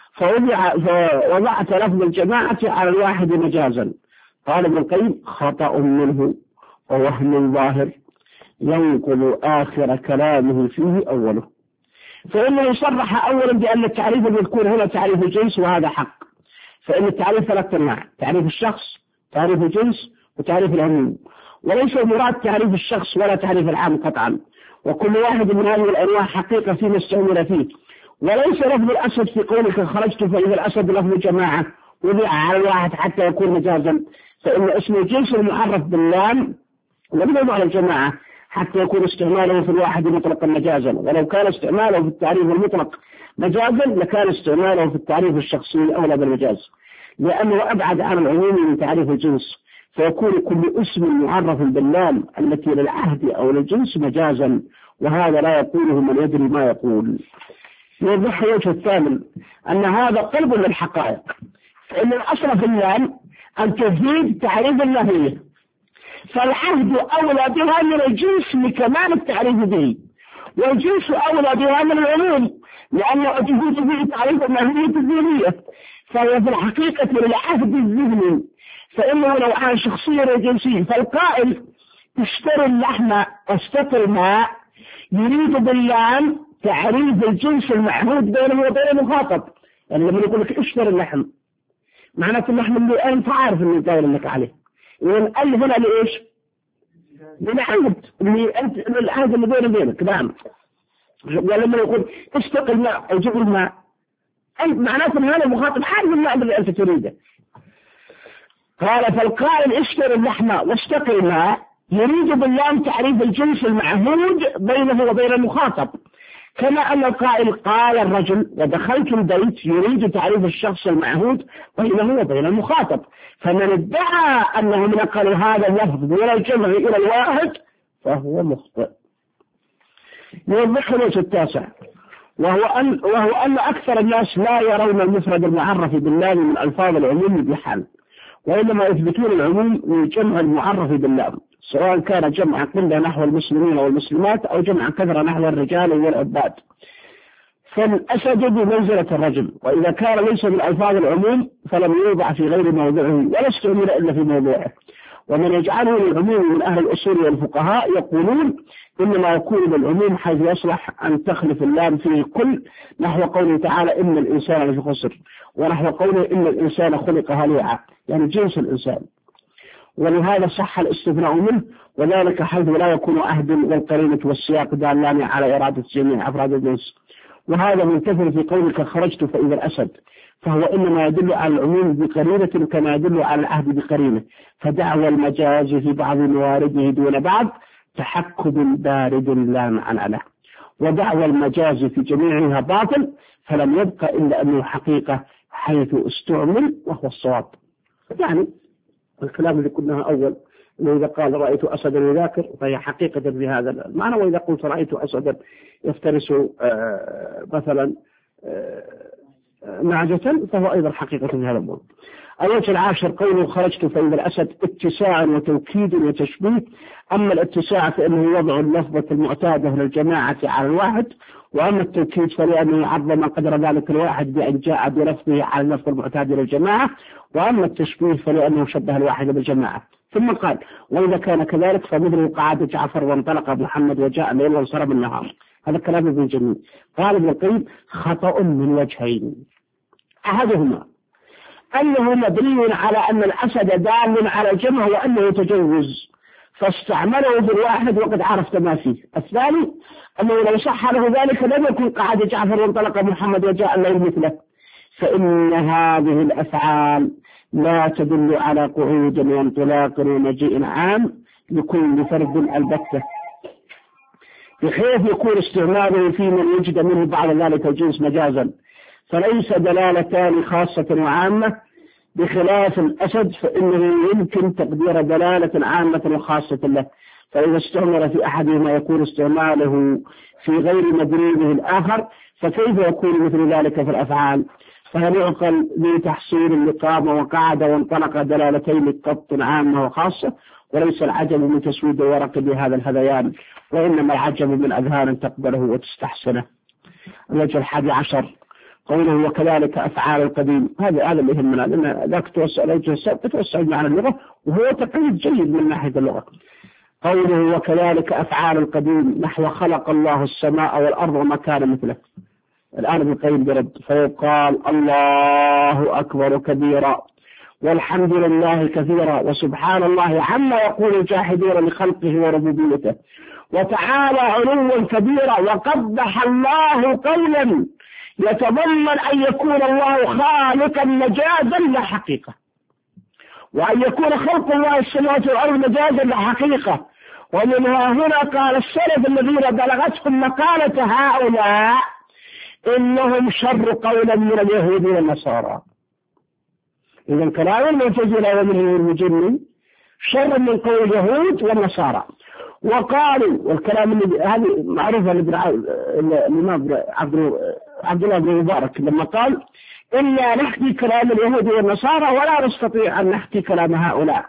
فوضعت لفظ الجماعة على الواحد مجازا. قال ابن القيم خطأ منه ووهم ظاهر، ينقل آخر كلامه فيه أوله. فإنه صرح أولا بأن التعريف المذكور هنا تعريف الجنس، وهذا حق، فإن التعريف ثلاثة أنواع: تعريف الشخص، تعريف الجنس، وتعريف العموم، وليس المراد تعريف الشخص ولا تعريف العام قطعا، وكل واحد من هذه الأنواع حقيقة فيما استعمل فيه. وليس لفظ الأسد في قولك خرجت فإذا الأسد لفظ جماعة وضع على الواحد حتى يكون مجازا، فإن اسم الجنس المعرف باللام لم يوضع على الجماعة حتى يكون استعماله في الواحد مطلقا مجازا، ولو كان استعماله في التعريف المطلق مجازا لكان استعماله في التعريف الشخصي أولى بالمجاز، لأنه أبعد عن العموم من تعريف الجنس، فيكون كل اسم معرف باللام التي للعهد أو للجنس مجازا، وهذا لا يقوله من يدري ما يقول. يوضح الوجه الثامن أن هذا قلب للحقائق، فإن الأصل في اللام أن تفيد تعريف النهية، فالعهد أولى بها من الجنس لكمال التعريف به، والجنس أولى بها من العموم لأنه تفيد به تعريف النهية الذهنية، فهي في الحقيقة للعهد الذهني، فإنه نوعان شخصي وجنسي. فالقائل اشتري اللحم واستقي الماء يريد باللام تعريف الجنس المعهود بينه وبين المخاطب، يعني لما يقول لك اشتري اللحم معناته اللحم اللي أنت عارف إنه قايل لك عليه، يعني ألف هنا لإيش؟ للعهد اللي أنت العهد اللي بينه وبينك. نعم. ولما يقول استقي الماء أو جيب الماء معناته إن هذا المخاطب عارف الماء اللي أنت تريده. قال فالقائل اشتري اللحم واستقي الماء يريد باللام تعريف الجنس المعهود بينه وبين المخاطب، كما أن القائل قال الرجل ودخلت البيت يريد تعريف الشخص المعهود بينه وبين المخاطب، فمن ادعى أنه نقل هذا اللفظ من الجمع إلى الواحد فهو مخطئ. يوضح الوجه التاسع وهو أن, وهو أن أكثر الناس لا يرون المفرد المعرف باللام من ألفاظ العموم بحال، وإنما يثبتون العموم من جمع المعرف باللام، سواء كان جمع قلة نحو المسلمين والمسلمات أو جمع كثرة نحو الرجال والعباد، فالأسد بمنزلة الرجل، وإذا كان ليس من ألفاظ العموم فلم يوضع في غير موضعه ولا استعمل إلا في موضوعه. ومن يجعله للعموم من أهل الأصول والفقهاء يقولون إنما يكون بالعموم حيث يصلح أن تخلف اللام فيه كل، نحو قوله تعالى إن الإنسان لفي خسر، ونحو قوله إن الإنسان خلق هلوعا، يعني جنس الإنسان، ولهذا صح الاستثناء منه، وذلك حيث لا يكون عهد والقرينة والسياق دالان على إرادة جميع أفراد الجنس. وهذا منتفر في قولك خرجت فإذا الأسد، فهو إنما يدل على العموم بقرينة كما يدل على العهد بقرينة، فدعوى المجاز في بعض موارده دون بعض تحكم بارد لا معنى له، ودعوى المجاز في جميعها باطل، فلم يبقى إلا أنه حقيقة حيث استعمل وهو الصواب. يعني الكلام اللي قلناه أول إنه إذا قال رأيت أسدا يذاكر فهي حقيقة بهذا المعنى، وإذا قلت رأيت أسدا يفترس آه مثلا آه معجة فهو أيضا حقيقة بهذا المعنى. الوجه العاشر قوله خرجت فإذا الأسد اتساع وتوكيد وتشبيه. أما الاتساع فإنه وضع اللفظة المعتادة للجماعة على الواحد، وأما التوكيد فلأنه عظم قدر ذلك الواحد بأن جاء بلفظه على اللفظ المعتاد للجماعة، وأما التشبيه فلأنه شبه الواحد بالجماعة. ثم قال وإذا كان كذلك فمثل قعد جعفر وانطلق محمد وجاء الليل وانصرم النهار. هذا كلام ابن جميل. قال ابن القيم خطأ من وجهين: أحدهما أنه مبني على أن الأسد دال على الجمع وأنه يتجوز فاستعمله بالواحد وقد عرفت ما فيه. الثاني أنه لو صح له ذلك لم يكن قعد جعفر وانطلق محمد وجاء الليل مثله، فإن هذه الأفعال لا تدل على قعود وانطلاق ومجيء عام لكل فرد البتة، بحيث يكون استعماله في من وجد منه بعد ذلك الجنس مجازا، فليس دلالتان خاصة وعامة، بخلاف الأسد فإنه يمكن تقدير دلالة عامة وخاصة له، فإذا استعمل في أحدهما يكون استعماله في غير مدلوله الآخر، فكيف يكون مثل ذلك في الأفعال؟ فهل يعقل لتحصيل اللقام وقعد وانطلق دلالتين لقط عامة وخاصة؟ وليس العجب من تسويد الورق بهذا الهذيان، وإنما العجب من أذهان تقبله وتستحسنه. الوجه الحادي عشر قوله وكذلك أفعال القديم. هذا هذا اللي يهمنا، لأن ذاك توسع الوجه السابق توسع معنى اللغة، وهو تقييد جيد من ناحية اللغة. قوله وكذلك أفعال القديم نحو خلق الله السماء والأرض وما كان مثله. الآن ابن القيم برد فيقال الله أكبر كبيرا والحمد لله كثيرا وسبحان الله عما يقول الجاحدون لخلقه وربوبيته وتعالى علوا كبيرا. وقبح الله قولا يتضمن أن يكون الله خالقا مجازا لا حقيقة، وأن يكون خلق الله السماوات والأرض مجازا لا حقيقة. ومنها هنا قال السلف الذين بلغتهم مقالة هؤلاء إنهم شر قولا من اليهود والنصارى. إذا كلام المعتزلة ومنهم المجن شر من قول اليهود والنصارى. وقالوا والكلام اللي هذه معروفة للإمام عبد الله بن مبارك لما قال إلا نحكي كلام اليهود والنصارى ولا نستطيع أن نحكي كلام هؤلاء.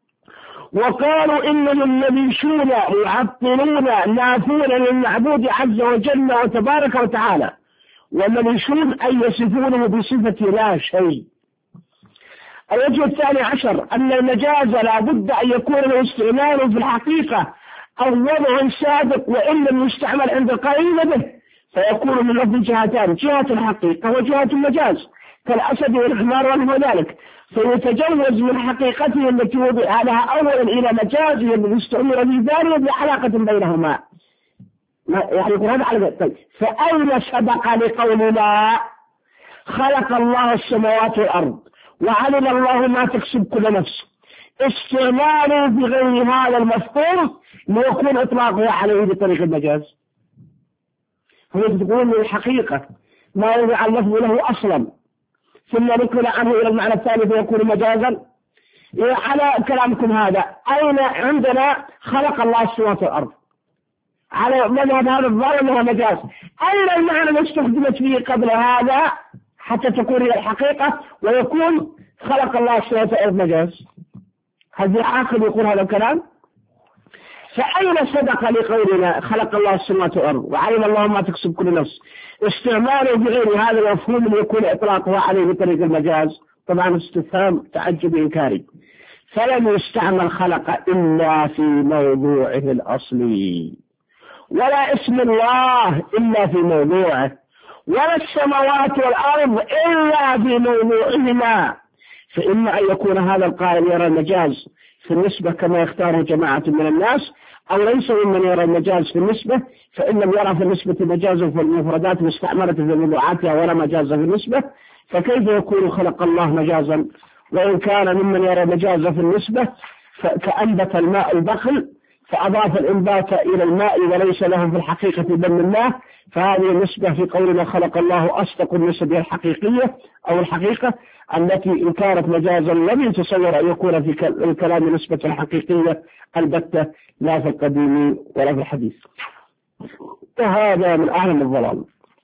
وقالوا إنهم نبيشون معطلون نافون للمعبود عز وجل وتبارك وتعالى، والنبيشون أن يصفونه بصفة لا شيء. الوجه الثاني عشر أن المجاز لا بد أن يكون له استعمال في الحقيقة أو وضع سابق، وإن لم يستعمل عند القائل به فيكون من لفظ جهتان، جهة الحقيقة وجهة المجاز كالأسد والحمار ونحو ذلك، فيتجوز من حقيقته التي وضع لها أولا إلى مجازه الذي استعمل في ذلك بعلاقة بينهما. يعني يقول هذا على طيب. فأين سبق لقولنا خلق الله السماوات والأرض وعلم الله ما تكسب كل نفس استعماله بغير هذا المفهوم ليكون إطلاقه عليه بطريق المجاز؟ هو تقول من الحقيقة ما وضع اللفظ له أصلا ثم نقل عنه إلى المعنى الثاني فيكون مجازا. على كلامكم هذا أين عندنا خلق الله السماوات والأرض على مذهب هذا الظاهر أنها مجاز؟ أين المعنى الذي استخدمت فيه قبل هذا حتى تكون هي الحقيقة ويكون خلق الله السماوات والأرض مجاز؟ هل عاقل يقول هذا الكلام؟ فأين صدق لقولنا خلق الله السماوات والأرض وعلم الله ما تكسب كل نفس استعماله بغير هذا المفهوم ليكون إطلاقه عليه بطريق المجاز؟ طبعا استفهام تعجب إنكاري. فلم يستعمل خلق إلا في موضوعه الأصلي، ولا اسم الله إلا في موضوعه، ولا السماوات والأرض إلا في موضوعهما. فإما أن يكون هذا القائل يرى المجاز في النسبة كما يختاره جماعة من الناس، أو ليس ممن يرى المجاز في النسبة، فإن لم يرى في النسبة مجازا في المفردات مستعملة في موضوعاتها ولا مجاز في النسبة، فكيف يكون خلق الله مجازا؟ وإن كان ممن يرى مجازا في النسبة كأنبت الماء البخل فأضاف الإنبات إلى الماء وليس له في الحقيقة دم الله، فهذه النسبة في قولنا خلق الله أصدق النسب الحقيقية أو الحقيقة التي إن كانت مجازا لم يتصور أن يكون في الكلام نسبة حقيقية البتة لا في القديم ولا في الحديث. وهذا من أعلم الضلال.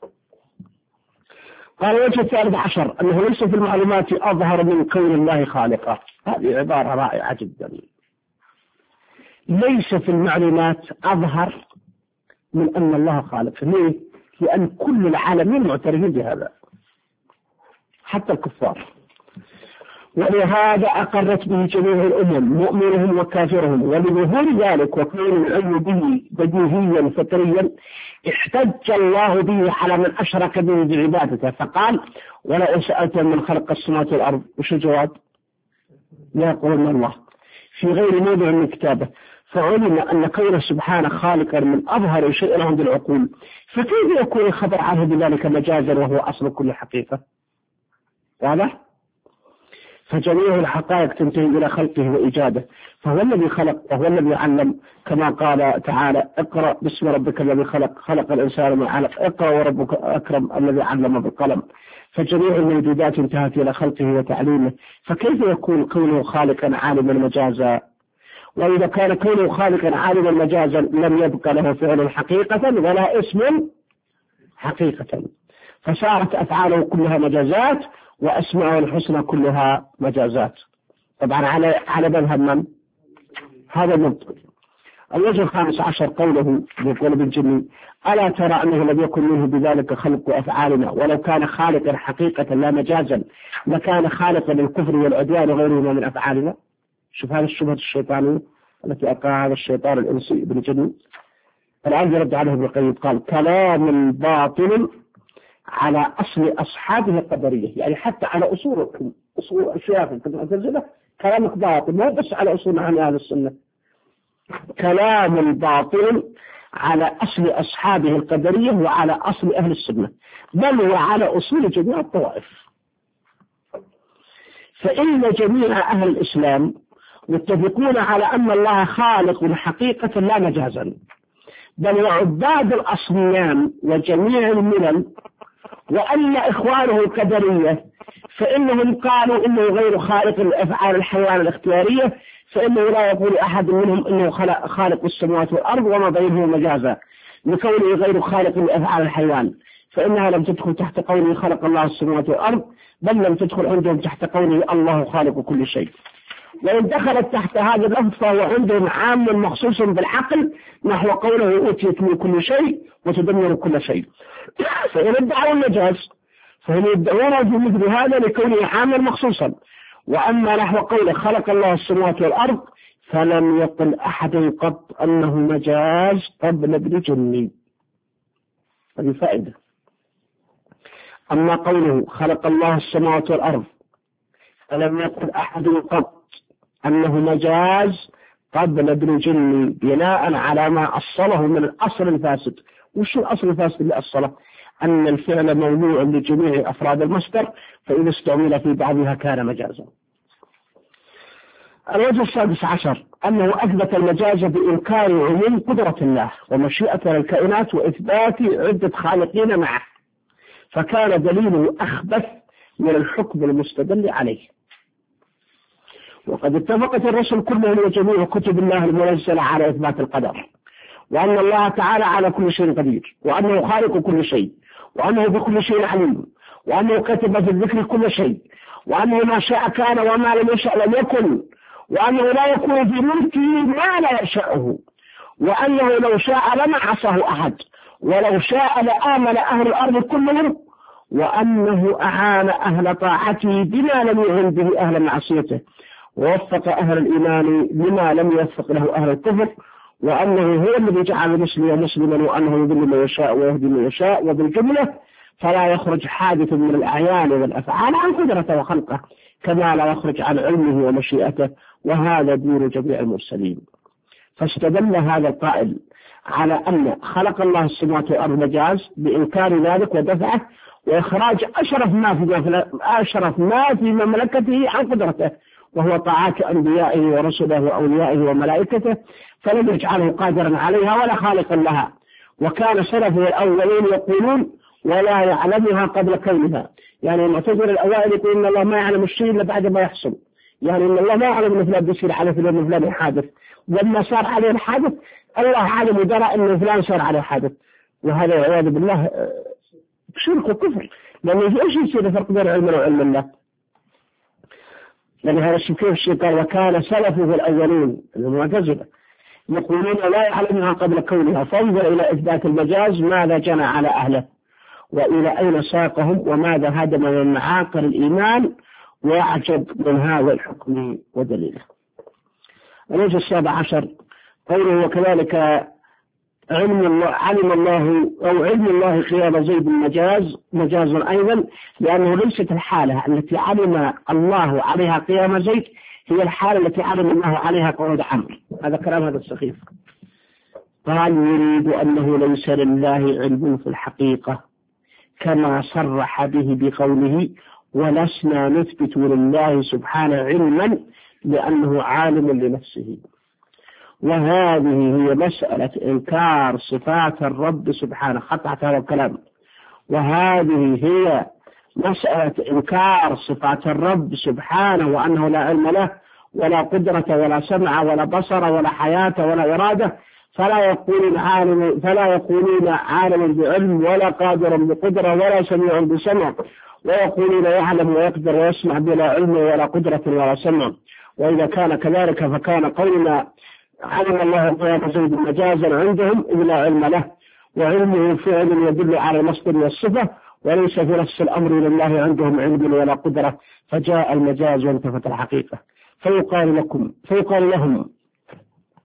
قال الوجه الثالث عشر أنه ليس في المعلومات أظهر من كون الله خالقا. هذه عبارة رائعة جدا. ليس في المعلومات أظهر من أن الله خالق. ليه؟ لأن كل العالمين معترفين بهذا حتى الكفار، ولهذا أقرت به جميع الأمم مؤمنهم وكافرهم. ولظهور ذلك وكون العلم به بديهيا فطريا احتج الله به على من أشرك به بعبادته فقال ولا سألت من خلق السماوات والأرض. وش الجواب؟ لا يقولون الله في غير موضع من كتابه. فعلم أن كونه سبحانه خالقا من أظهر شيء عند العقول، فكيف يكون الخبر عنه بذلك مجازا وهو أصل كل حقيقة؟ واضح؟ فجميع الحقائق تنتهي إلى خلقه وإيجاده، فهو الذي خلق وهو الذي علم كما قال تعالى اقرأ باسم ربك الذي خلق خلق الإنسان من علق اقرأ وربك أكرم الذي علم بالقلم. فجميع الموجودات انتهت إلى خلقه وتعليمه، فكيف يكون كونه خالقا عالما مجازا؟ وإذا كان كونه خالقا عالما مجازا لم يبقى له فعل حقيقة ولا اسم حقيقة، فصارت أفعاله كلها مجازات وأسماءه الحسنى كلها مجازات. طبعا على على مذهب من؟ هذا المنطق. الوجه الخامس عشر قوله يقول ابن جني ألا ترى أنه لم يكن منه بذلك خلق أفعالنا ولو كان خالقا حقيقة لا مجازا لكان خالقا للكفر والعدوان وغيرهما من أفعالنا. شوف هذا الشبهة الشيطانية التي ألقاها هذا الشيطان الإنسي ابن جنود. الآن يرد عليه ابن القيم قال كلام باطل على أصل أصحابه القدرية، يعني حتى على أصول أصول الشيخ المعتزلة كلامك باطل، مو بس على أصول عن أهل السنة. كلام باطل على أصل أصحابه القدرية وعلى أصل أهل السنة، بل وعلى أصول جميع الطوائف. فإن جميع أهل الإسلام متفقون على أن الله خالق حقيقة لا مجازا، بل وعباد الأصنام وجميع الملل، وأن إخوانه القدرية فإنهم قالوا إنه غير خالق الأفعال الحيوان الاختيارية، فإنه لا يقول أحد منهم إنه خالق السماوات والأرض وما بينهما مجازا لكونه غير خالق الأفعال الحيوان، فإنها لم تدخل تحت قوله خلق الله السماوات والأرض، بل لم تدخل عندهم تحت قوله الله خالق كل شيء. وإن دخلت تحت هذا اللفظ فهو عندهم عام مخصوص بالعقل نحو قوله أوتيت من كل شيء وتدمر كل شيء. فإن ادعوا المجاز فهم يدعون بمثل هذا لكونه عاما مخصوصا. وأما نحو قوله خلق الله السماوات والأرض فلم يقل أحد قط أنه مجاز قبل ابن جني. هذه فائدة. أما قوله خلق الله السماوات والأرض فلم يقل أحد قط أنه مجاز قبل ابن جني بناء على ما أصله من الأصل الفاسد. وش الأصل الفاسد اللي أصله؟ أن الفعل موضوع لجميع أفراد المصدر، فإذا استعمل في بعضها كان مجازا. الوجه السادس عشر أنه أثبت المجاز بإنكار عموم قدرة الله ومشيئة الكائنات وإثبات عدة خالقين معه، فكان دليله أخبث من الحكم المستدل عليه. وقد اتفقت الرسل كلهم وجميع كتب الله المنزلة على إثبات القدر، وأن الله تعالى على كل شيء قدير، وأنه خالق كل شيء، وأنه بكل شيء عليم، وأنه كتب في الذكر كل شيء، وأنه ما شاء كان وما لم يشاء لم يكن، وأنه لا يكون في ملكه ما لا يشاءه، وأنه لو شاء لما عصاه أحد، ولو شاء لآمن أهل الأرض كلهم، وأنه أعان أهل طاعته بما لم يعن به أهل معصيته، ووفق أهل الإيمان لما لم يوفق له أهل الكفر، وأنه هو الذي جعل المسلم مسلما، وأنه يضل من يشاء ويهدي من يشاء. وبالجملة فلا يخرج حادث من الأعيان والأفعال عن قدرته وخلقه، كما لا يخرج عن علمه ومشيئته، وهذا دين جميع المرسلين. فاستدل هذا القائل على أن خلق الله السماوات والأرض مجاز بإنكار ذلك ودفعه وإخراج أشرف ما في أشرف ما في مملكته عن قدرته، وهو طاعات أنبيائه ورسله وأوليائه وملائكته، فلم يجعله قادرا عليها ولا خالقا لها. وكان سلفه الأولين يقولون ولا يعلمها قبل كونها، يعني المعتزلة الأوائل يقولون إن الله ما يعلم الشيء إلا بعد ما يحصل، يعني إن الله ما يعلم أن فلان بيصير على فلان وفلان يحادث، لما صار عليه الحادث الله عالم ودرى أن فلان صار عليه حادث، وهذا والعياذ بالله شرك وكفر، لأنه إيش يصير فرق بين علم وعلم الله؟ لأن هذا الشيء الشيطان. وكان سلفه الأولين المعتزلة يقولون لا يعلمها قبل كونها، فانظر إلى إثبات المجاز ماذا جنى على أهله، وإلى أين ساقهم، وماذا هدم من معاقل الإيمان، وأعجب من هذا الحكم ودليله. الوجه السابع عشر قوله وكذلك علم الله علم الله أو علم الله قيام زيد مجاز مجاز أيضا، لأنه ليست الحالة التي علم الله عليها قيام زيد هي الحالة التي علم الله عليها قعود عمرو. هذا كلام هذا السخيف. قال يريد أنه ليس لله علم في الحقيقة كما صرح به بقوله ولسنا نثبت لله سبحانه علما لأنه عالم لنفسه. وهذه هي مسألة إنكار صفات الرب سبحانه، خطأت هذا الكلام. وهذه هي مسألة إنكار صفات الرب سبحانه، وأنه لا علم له ولا قدرة ولا سمع ولا بصر ولا حياة ولا إرادة، فلا يقولون عالم فلا يقولون عالم بعلم ولا قادر بقدرة ولا سميع بسمع، ويقولون يعلم ويقدر ويسمع بلا علم ولا قدرة ولا سمع. وإذا كان كذلك فكان قولنا علم الله قيام زيد مجازا عندهم إذ لا علم له، وعلمه فعل يدل على المصدر والصفة، وليس في نفس الأمر لله عندهم علم ولا قدرة، فجاء المجاز وانتفت الحقيقة. فيقال لكم فيقال لهم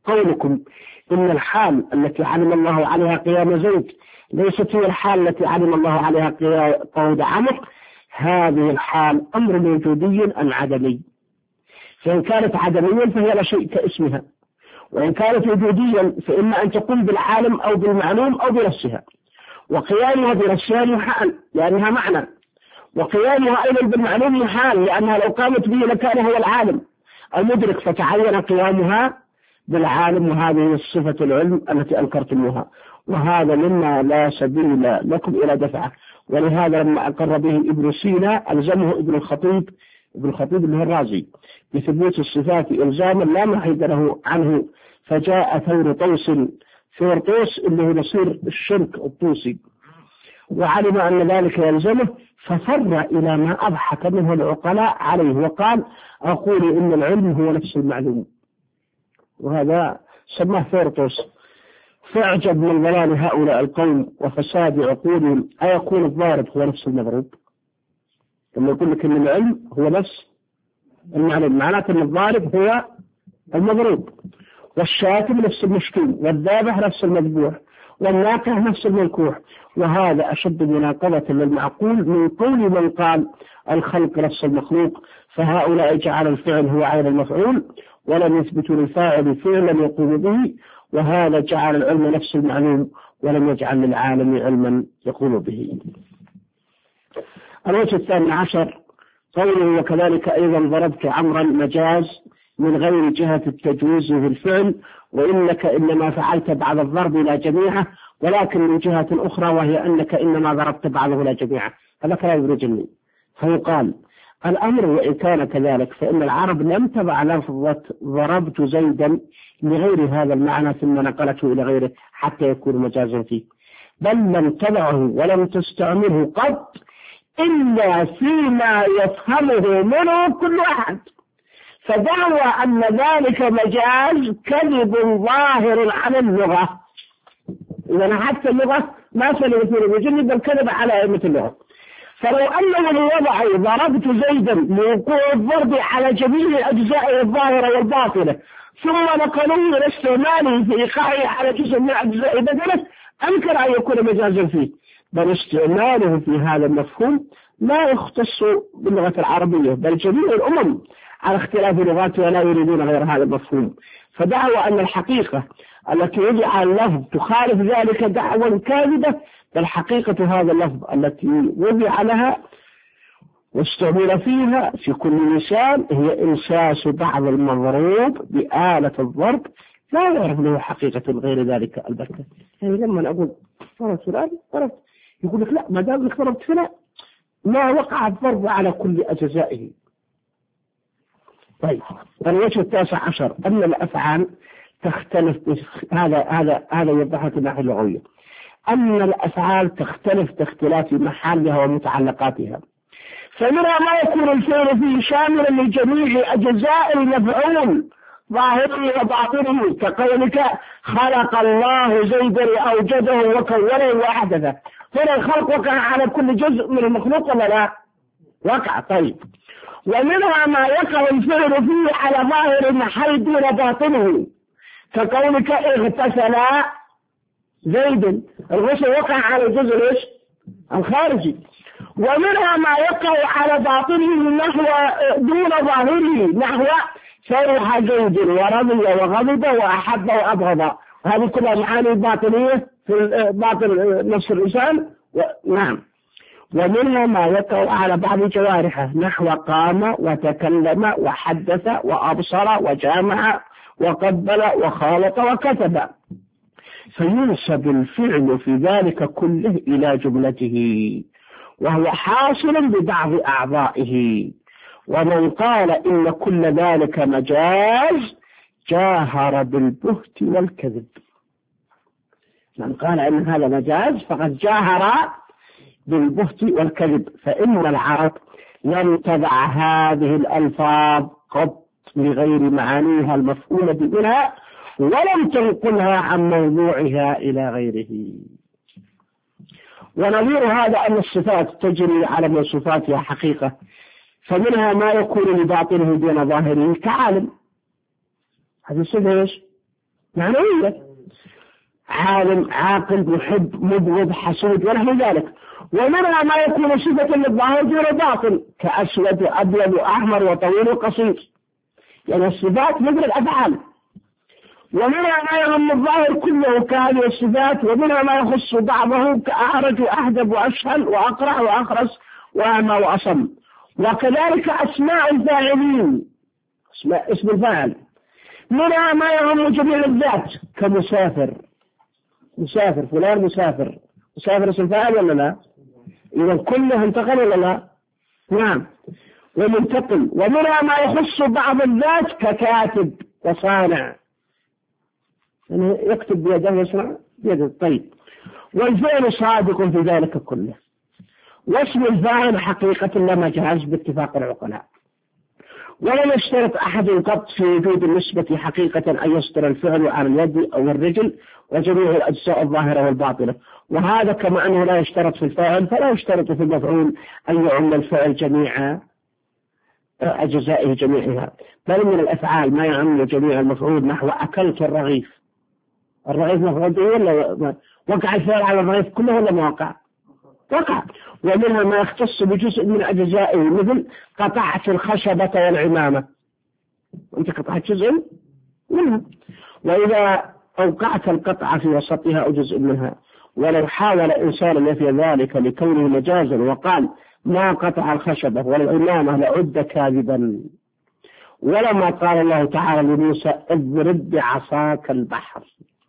قولكم إن الحال التي علم الله عليها قيام زيد ليست هي الحال التي علم الله عليها قعود عمرو، هذه الحال أمر وجودي أم عدمي؟ فإن كانت عدميا فهي لا شيء كاسمها، وإن كانت وجوديا فإما أن تقوم بالعالم أو بالمعلوم أو بنفسها، وقيامها بنفسها محال لأنها معنى، وقيامها أيضا بالمعلوم محال لأنها لو قامت به لكان هو العالم المدرك، فتعين قيامها بالعالم، وهذه صفة العلم التي أنكرتموها، وهذا مما لا سبيل لكم إلى دفعه. ولهذا لما أقر به ابن سينا ألزمه ابن الخطيب ابن الخطيب اللي هو الرازي بثبوت الصفات إلزاما لا محيد له عنه، فجاء ثور طوس ثور طوس اللي هو نصير الشرك الطوسي، وعلم أن ذلك يلزمه ففر إلى ما أضحك منه العقلاء عليه، وقال أقول إن العلم هو نفس المعلوم، وهذا سماه ثور طوس. فاعجب من ضلال هؤلاء القوم وفساد عقولهم، أيكون الضارب هو نفس المضروب؟ لما يقول لك إن العلم هو نفس المعلوم معناته أن الضارب هو المضروب، والشاتم نفس المشتوم، والذابح نفس المذبوح، والناكح نفس المنكوح، وهذا أشد مناقضة للمعقول من قول من قال الخلق نفس المخلوق، فهؤلاء جعل الفعل هو عين المفعول ولم يثبتوا للفاعل فعلا يقوم به، وهذا جعل العلم نفس المعلوم ولم يجعل للعالم علما يقوم به. الوجه الثاني عشر قوله وكذلك أيضا ضربت عمرا مجاز من غير جهة التجويز في الفعل، وإنك إنما فعلت بعض الضرب لا جميعه، ولكن من جهة أخرى وهي أنك إنما ضربت بعضه لا جميعه. هذا كلام ابن جني. فيقال الأمر وإن كان كذلك فإن العرب لم تبع لفظة ضربت زيدا لغير هذا المعنى ثم نقلته إلى غيره حتى يكون مجازا فيه، بل لم تبعه ولم تستعمله قط إلا فيما يفهمه منه كل أحد، فدعوى أن ذلك مجاز كذب ظاهر على اللغة. إذا حتى اللغة ما سلمت من الجن بل كذب على أئمة اللغة. فلو أنه وضع ضربت زيدا لوقوع الضرب على جميع أجزائه الظاهرة والباطنة ثم نقلوه إلى استعماله في إيقاعه على جزء من أجزاء بدنه أنكر أن يكون مجازا فيه، بل استعماله في هذا المفهوم لا يختص باللغة العربية بل جميع الأمم على اختلاف لغاتها لا يريدون غير هذا المفهوم. فدعوى أن الحقيقة التي وضع اللفظ تخالف ذلك دعوى كاذبة، بل حقيقة هذا اللفظ التي وضع لها واستعمل فيها في كل لسان هي إنساس بعض المضروب بآلة الضرب لا يعرف له حقيقة غير ذلك البتة. يعني لما أقول ضربت فلان ضربت يقول لك لا ما دام لك ضربت فلان ما وقع الضرب على كل أجزائه. طيب الوجه التاسع عشر أن الأفعال تختلف، هذا هذا هذا يوضح في الناحية اللغوية، أن الأفعال تختلف باختلاف محلها ومتعلقاتها، فمنها ما يكون الفعل فيه شاملا لجميع أجزاء المفعول ظاهره وباطنه، كقولك خلق الله زيدا أوجده وكونه وأحدثه، هنا الخلق وقع على كل جزء من المخلوق ولا لا؟ وقع. طيب ومنها ما يقع الفعل فيه على ظاهر المحل دون باطنه، كقولك اغتسل زيد، الغسل وقع على الجزء ايش؟ الخارجي. ومنها ما يقع على باطنه نحو دون ظاهره، نحو فرح زيد ورضي وغضب وأحب وأبغض، هذه كلها معاني باطنية في باطن نفس الإنسان. نعم. ومنها ما يقع على بعض جوارحه نحو قام وتكلم وحدث وأبصر وجامع وقبل وخالط وكتب، فينسب الفعل في ذلك كله إلى جملته وهو حاصل ببعض أعضائه. ومن قال إن كل ذلك مجاز جاهر بالبهت والكذب. من قال إن هذا مجاز فقد جاهر بالبهت والكذب، فإن العرب لم تضع هذه الألفاظ قط لغير معانيها المفهومة منها ولم تنقلها عن موضوعها إلى غيره. ونظير هذا أن الصفات تجري على موصوفاتها حقيقة، فمنها ما يكون لباطنه دون ظاهره كعالم، هذه صفة ايش؟ معنوية، عالم عاقل محب مبغض حسود ونحو ذلك. ومنها ما يكون صفة للظاهر دون باطن كأسود وأبيض وأحمر وطويل وقصير، يعني الصفات مثل الأفعال. ومنها ما يهم الظاهر كله كهذه الصفات، ومنها ما يخص بعضه كأعرج وأحدب وأشهل وأقرع وأخرس وأعمى وأصم. وكذلك أسماء الفاعلين، اسم الفاعل. منها ما يهم جميع الذات كمسافر، مسافر فلان مسافر، مسافر اسم فاعل ولا لا؟ إذا كله انتقل ولا لا؟ نعم. ومنتقل. ومنها ما يخص بعض الذات ككاتب وصانع، يعني يكتب بيده ويصنع بيده. طيب، والفعل صادق في ذلك كله. واسم الفاعل حقيقة لا مجاز باتفاق العقلاء. ولم يشترط أحد قط في وجود النسبة حقيقة أن يصدر الفعل على اليد أو الرجل وجميع الأجزاء الظاهرة والباطنة، وهذا كما أنه لا يشترط في الفاعل فلا يشترط في المفعول أن يعم الفعل جميع أجزائه جميعها، بل من الأفعال ما يعم جميع المفعول، نحو أكلت الرغيف. الرغيف مفعول به ولا وقع الفعل على الرغيف كله ولا ما وقع؟ وقع. ومنها ما يختص بجزء من أجزائه، مثل قطعت الخشبة والعمامة، أنت قطعت جزء منها. وإذا أوقعت القطعة في وسطها أو جزء منها، ولو حاول إنسان نفي ذلك لكونه مجازا وقال ما قطع الخشبة والعمامة لعد كاذبا. ولما قال الله تعالى لموسى اضرب بعصاك البحر،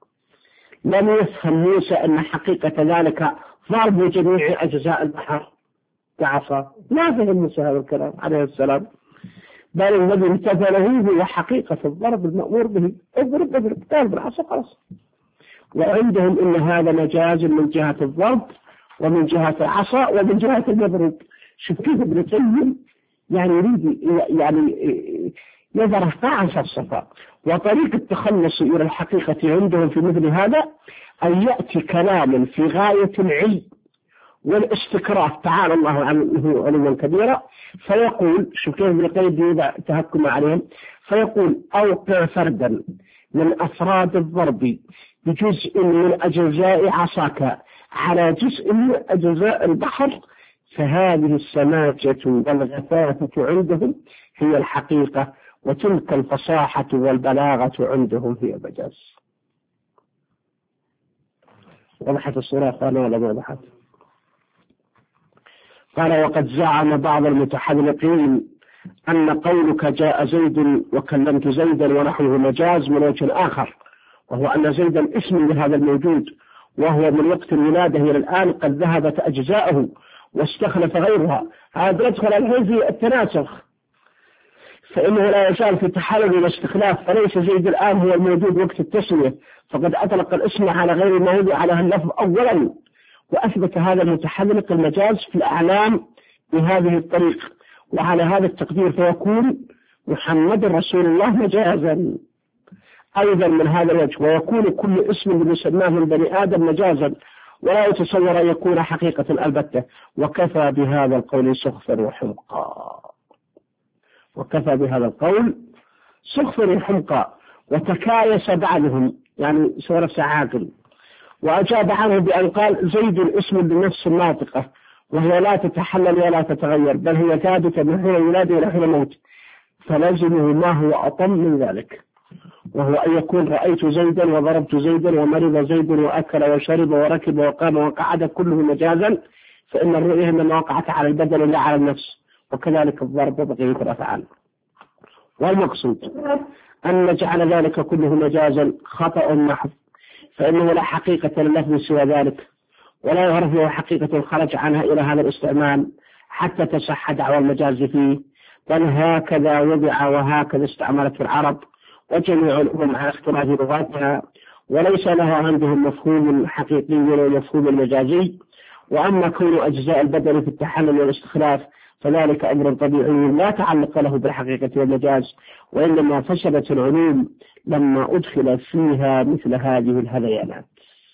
لم يفهم موسى أن حقيقة ذلك ضرب جميع أجزاء البحر بعصا، ما فهم موسى هذا الكلام عليه السلام، بل الذي امتثله هو حقيقة الضرب المأمور به، اضرب اضرب قال بالعصا خلاص. وعندهم إن هذا مجاز من جهة الضرب ومن جهة العصا ومن جهة المضروب. شوف كيف ابن تيمية يعني يريد يعني يظهر فاعل الصفاء. وطريق التخلص إلى الحقيقة عندهم في مثل هذا أن يأتي كلام في غاية العلم والاستكراف تعالى الله عنه علوا كبيرا، فيقول شوف كيف ابن القيم يوضع تهكم عليهم، فيقول أوقع فردا من أفراد الضرب بجزء من أجزاء عصاك على جزء من أجزاء البحر، فهذه السماجة والغثاثة عندهم هي الحقيقة، وتلك الفصاحة والبلاغة عندهم هي المجاز. وضحت الصورة قال ولا ما وضحت؟ قال وقد زعم بعض المتحذلقين أن قولك جاء زيد وكلمت زيدا ونحوه مجاز من وجه آخر، وهو أن زيدا اسم لهذا الموجود، وهو من وقت الولادة إلى الآن قد ذهبت أجزاؤه واستخلف غيرها. هذا يدخل الحين في التناسخ، فإنه لا يزال في تحلل واستخلاف، فليس زيد الآن هو الموجود وقت التسمية، فقد أطلق الاسم على غير ما يدعى على اللفظ أولا. وأثبت هذا المتحلق المجاز في الأعلام بهذه الطريق، وعلى هذا التقدير فيكون محمد رسول الله مجازا أيضا من هذا الوجه، ويكون كل اسم بمسماه من بني آدم مجازا، ولا يتصور أن يكون حقيقة البتة. وكفى بهذا القول سخفا وحمقا، وكفى بهذا القول سخفا وحمقا. وتكايس بعضهم يعني سورة عاقل، وأجاب عنه بأن قال زيد اسم لنفس الناطقة، وهي لا تتحلل ولا تتغير، بل هي ثابتة من حين الولادة إلى حين الموت، فلازمه ما هو أطم من ذلك، وهو أن يكون رأيت زيدا وضربت زيدا ومرض زيد وأكل وشرب وركب وقام وقعد كله مجازا، فإن الرؤية إنما وقعت على البدن لا على النفس، وكذلك الضرب وبقية الأفعال. والمقصود أن نجعل ذلك كله مجازا خطأ محض، فإنه لا حقيقة لللفظ سوى ذلك، ولا يعرف له حقيقة خرج عنها إلى هذا الاستعمال حتى تصح دعوى المجاز فيه، بل هكذا وضع وهكذا استعملته العرب وجميع الأمم على اختلاف لغاتها، وليس لها عندهم مفهوم حقيقي ولا مفهوم مجازي. وأما كون أجزاء البدن في التحلل والاستخلاف فذلك أمر طبيعي لا تعلق له بالحقيقة والمجاز، وإنما فشلت العلوم لما أدخل فيها مثل هذه الهذيانات.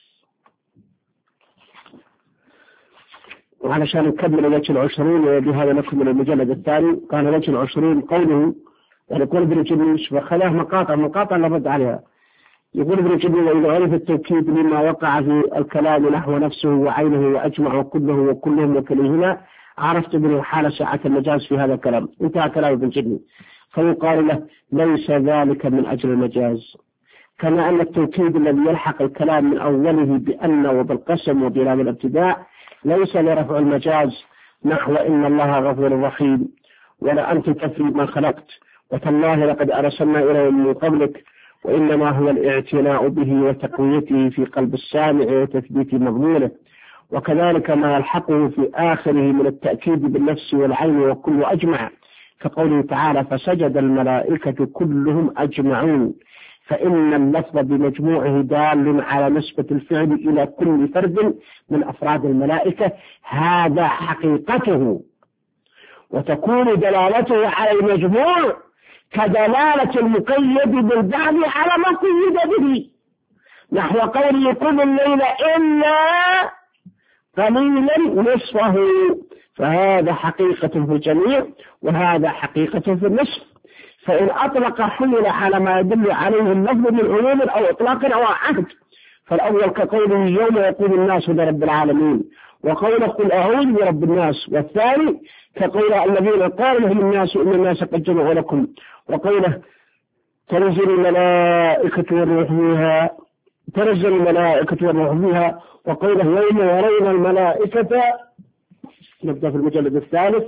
وعلشان نكمل وجه العشرين، وبهذا نكمل المجلد الثاني. قال وجه العشرين قوله يعني كل ابن جنيش، وخلاه مقاطع مقاطع نرد عليها. يقول ابن جدي: وإذا عرف التوكيد مما وقع في الكلام نحو نفسه وعينه وأجمع وكله وكلهم وكليهما عرفت من حال ساعة المجاز في هذا الكلام. انتهى كلام ابن جدي. فيقال له: ليس ذلك من أجل المجاز، كما أن التوكيد الذي يلحق الكلام من أوله بأن وبالقسم وبلام الابتداء ليس لرفع المجاز نحو إن الله غفور رحيم، ولا أنت تفري ما خلقت، وتالله لقد أرسلنا إلى من قبلك، وإنما هو الاعتناء به وتقويته في قلب السامع وتثبيت مضمونه. وكذلك ما يلحقه في آخره من التأكيد بالنفس والعين وكل أجمع، كقوله تعالى: فسجد الملائكة كلهم أجمعون، فإن اللفظ بمجموعه دال على نسبة الفعل إلى كل فرد من أفراد الملائكة، هذا حقيقته، وتكون دلالته على المجموع كدلالة المقيد بالبعض على ما قيد به، نحو قوله: كل الليل إلا قليلا نصفه، فهذا حقيقة في الجميع وهذا حقيقة في النصف، فإن أطلق حمل على ما يدل عليه اللفظ من عموم أو إطلاق أو عهد. فالأول كقوله: يوم يقول الناس لرب العالمين، وقوله: قل أعوذ برب الناس. والثاني كقوله: الذين قال لهم الناس إن الناس قد جمعوا لكم، وقوله: تنزل الملائكة والروح فيها تنزل الملائكة والروح فيها، وقوله: يوم يرون الملائكة. نبدأ في المجلد الثالث.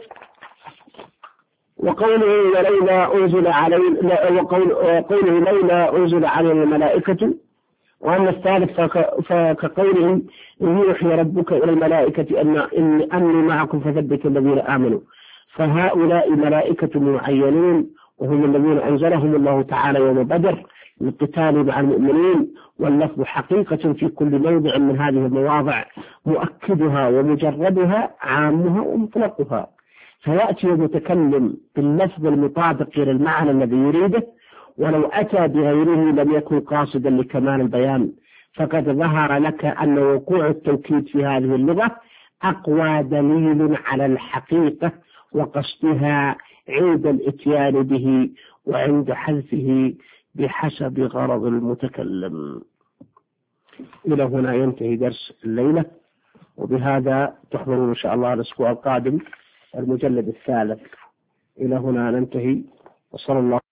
وقوله: وليلا أنزل علينا، وقوله: ليلا أنزل علينا الملائكة. وأما الثالث فكقوله: إن يوحي ربك إلى الملائكة أن إن أني معكم فثبت الذين آمنوا. فهؤلاء ملائكة معينون، وهم الذين أنزلهم الله تعالى يوم بدر للقتال مع المؤمنين، واللفظ حقيقة في كل موضع من هذه المواضع، مؤكدها ومجردها عامها ومطلقها. فيأتي المتكلم باللفظ المطابق للمعنى الذي يريده، ولو أتى بغيره لم يكن قاصدا لكمال البيان. فقد ظهر لك أن وقوع التوكيد في هذه اللغة أقوى دليل على الحقيقة وقصدها عند الإتيان به وعند حذفه بحسب غرض المتكلم. إلى هنا ينتهي درس الليلة، وبهذا تحضرون إن شاء الله الأسبوع القادم المجلد الثالث. إلى هنا ننتهي، وصلى الله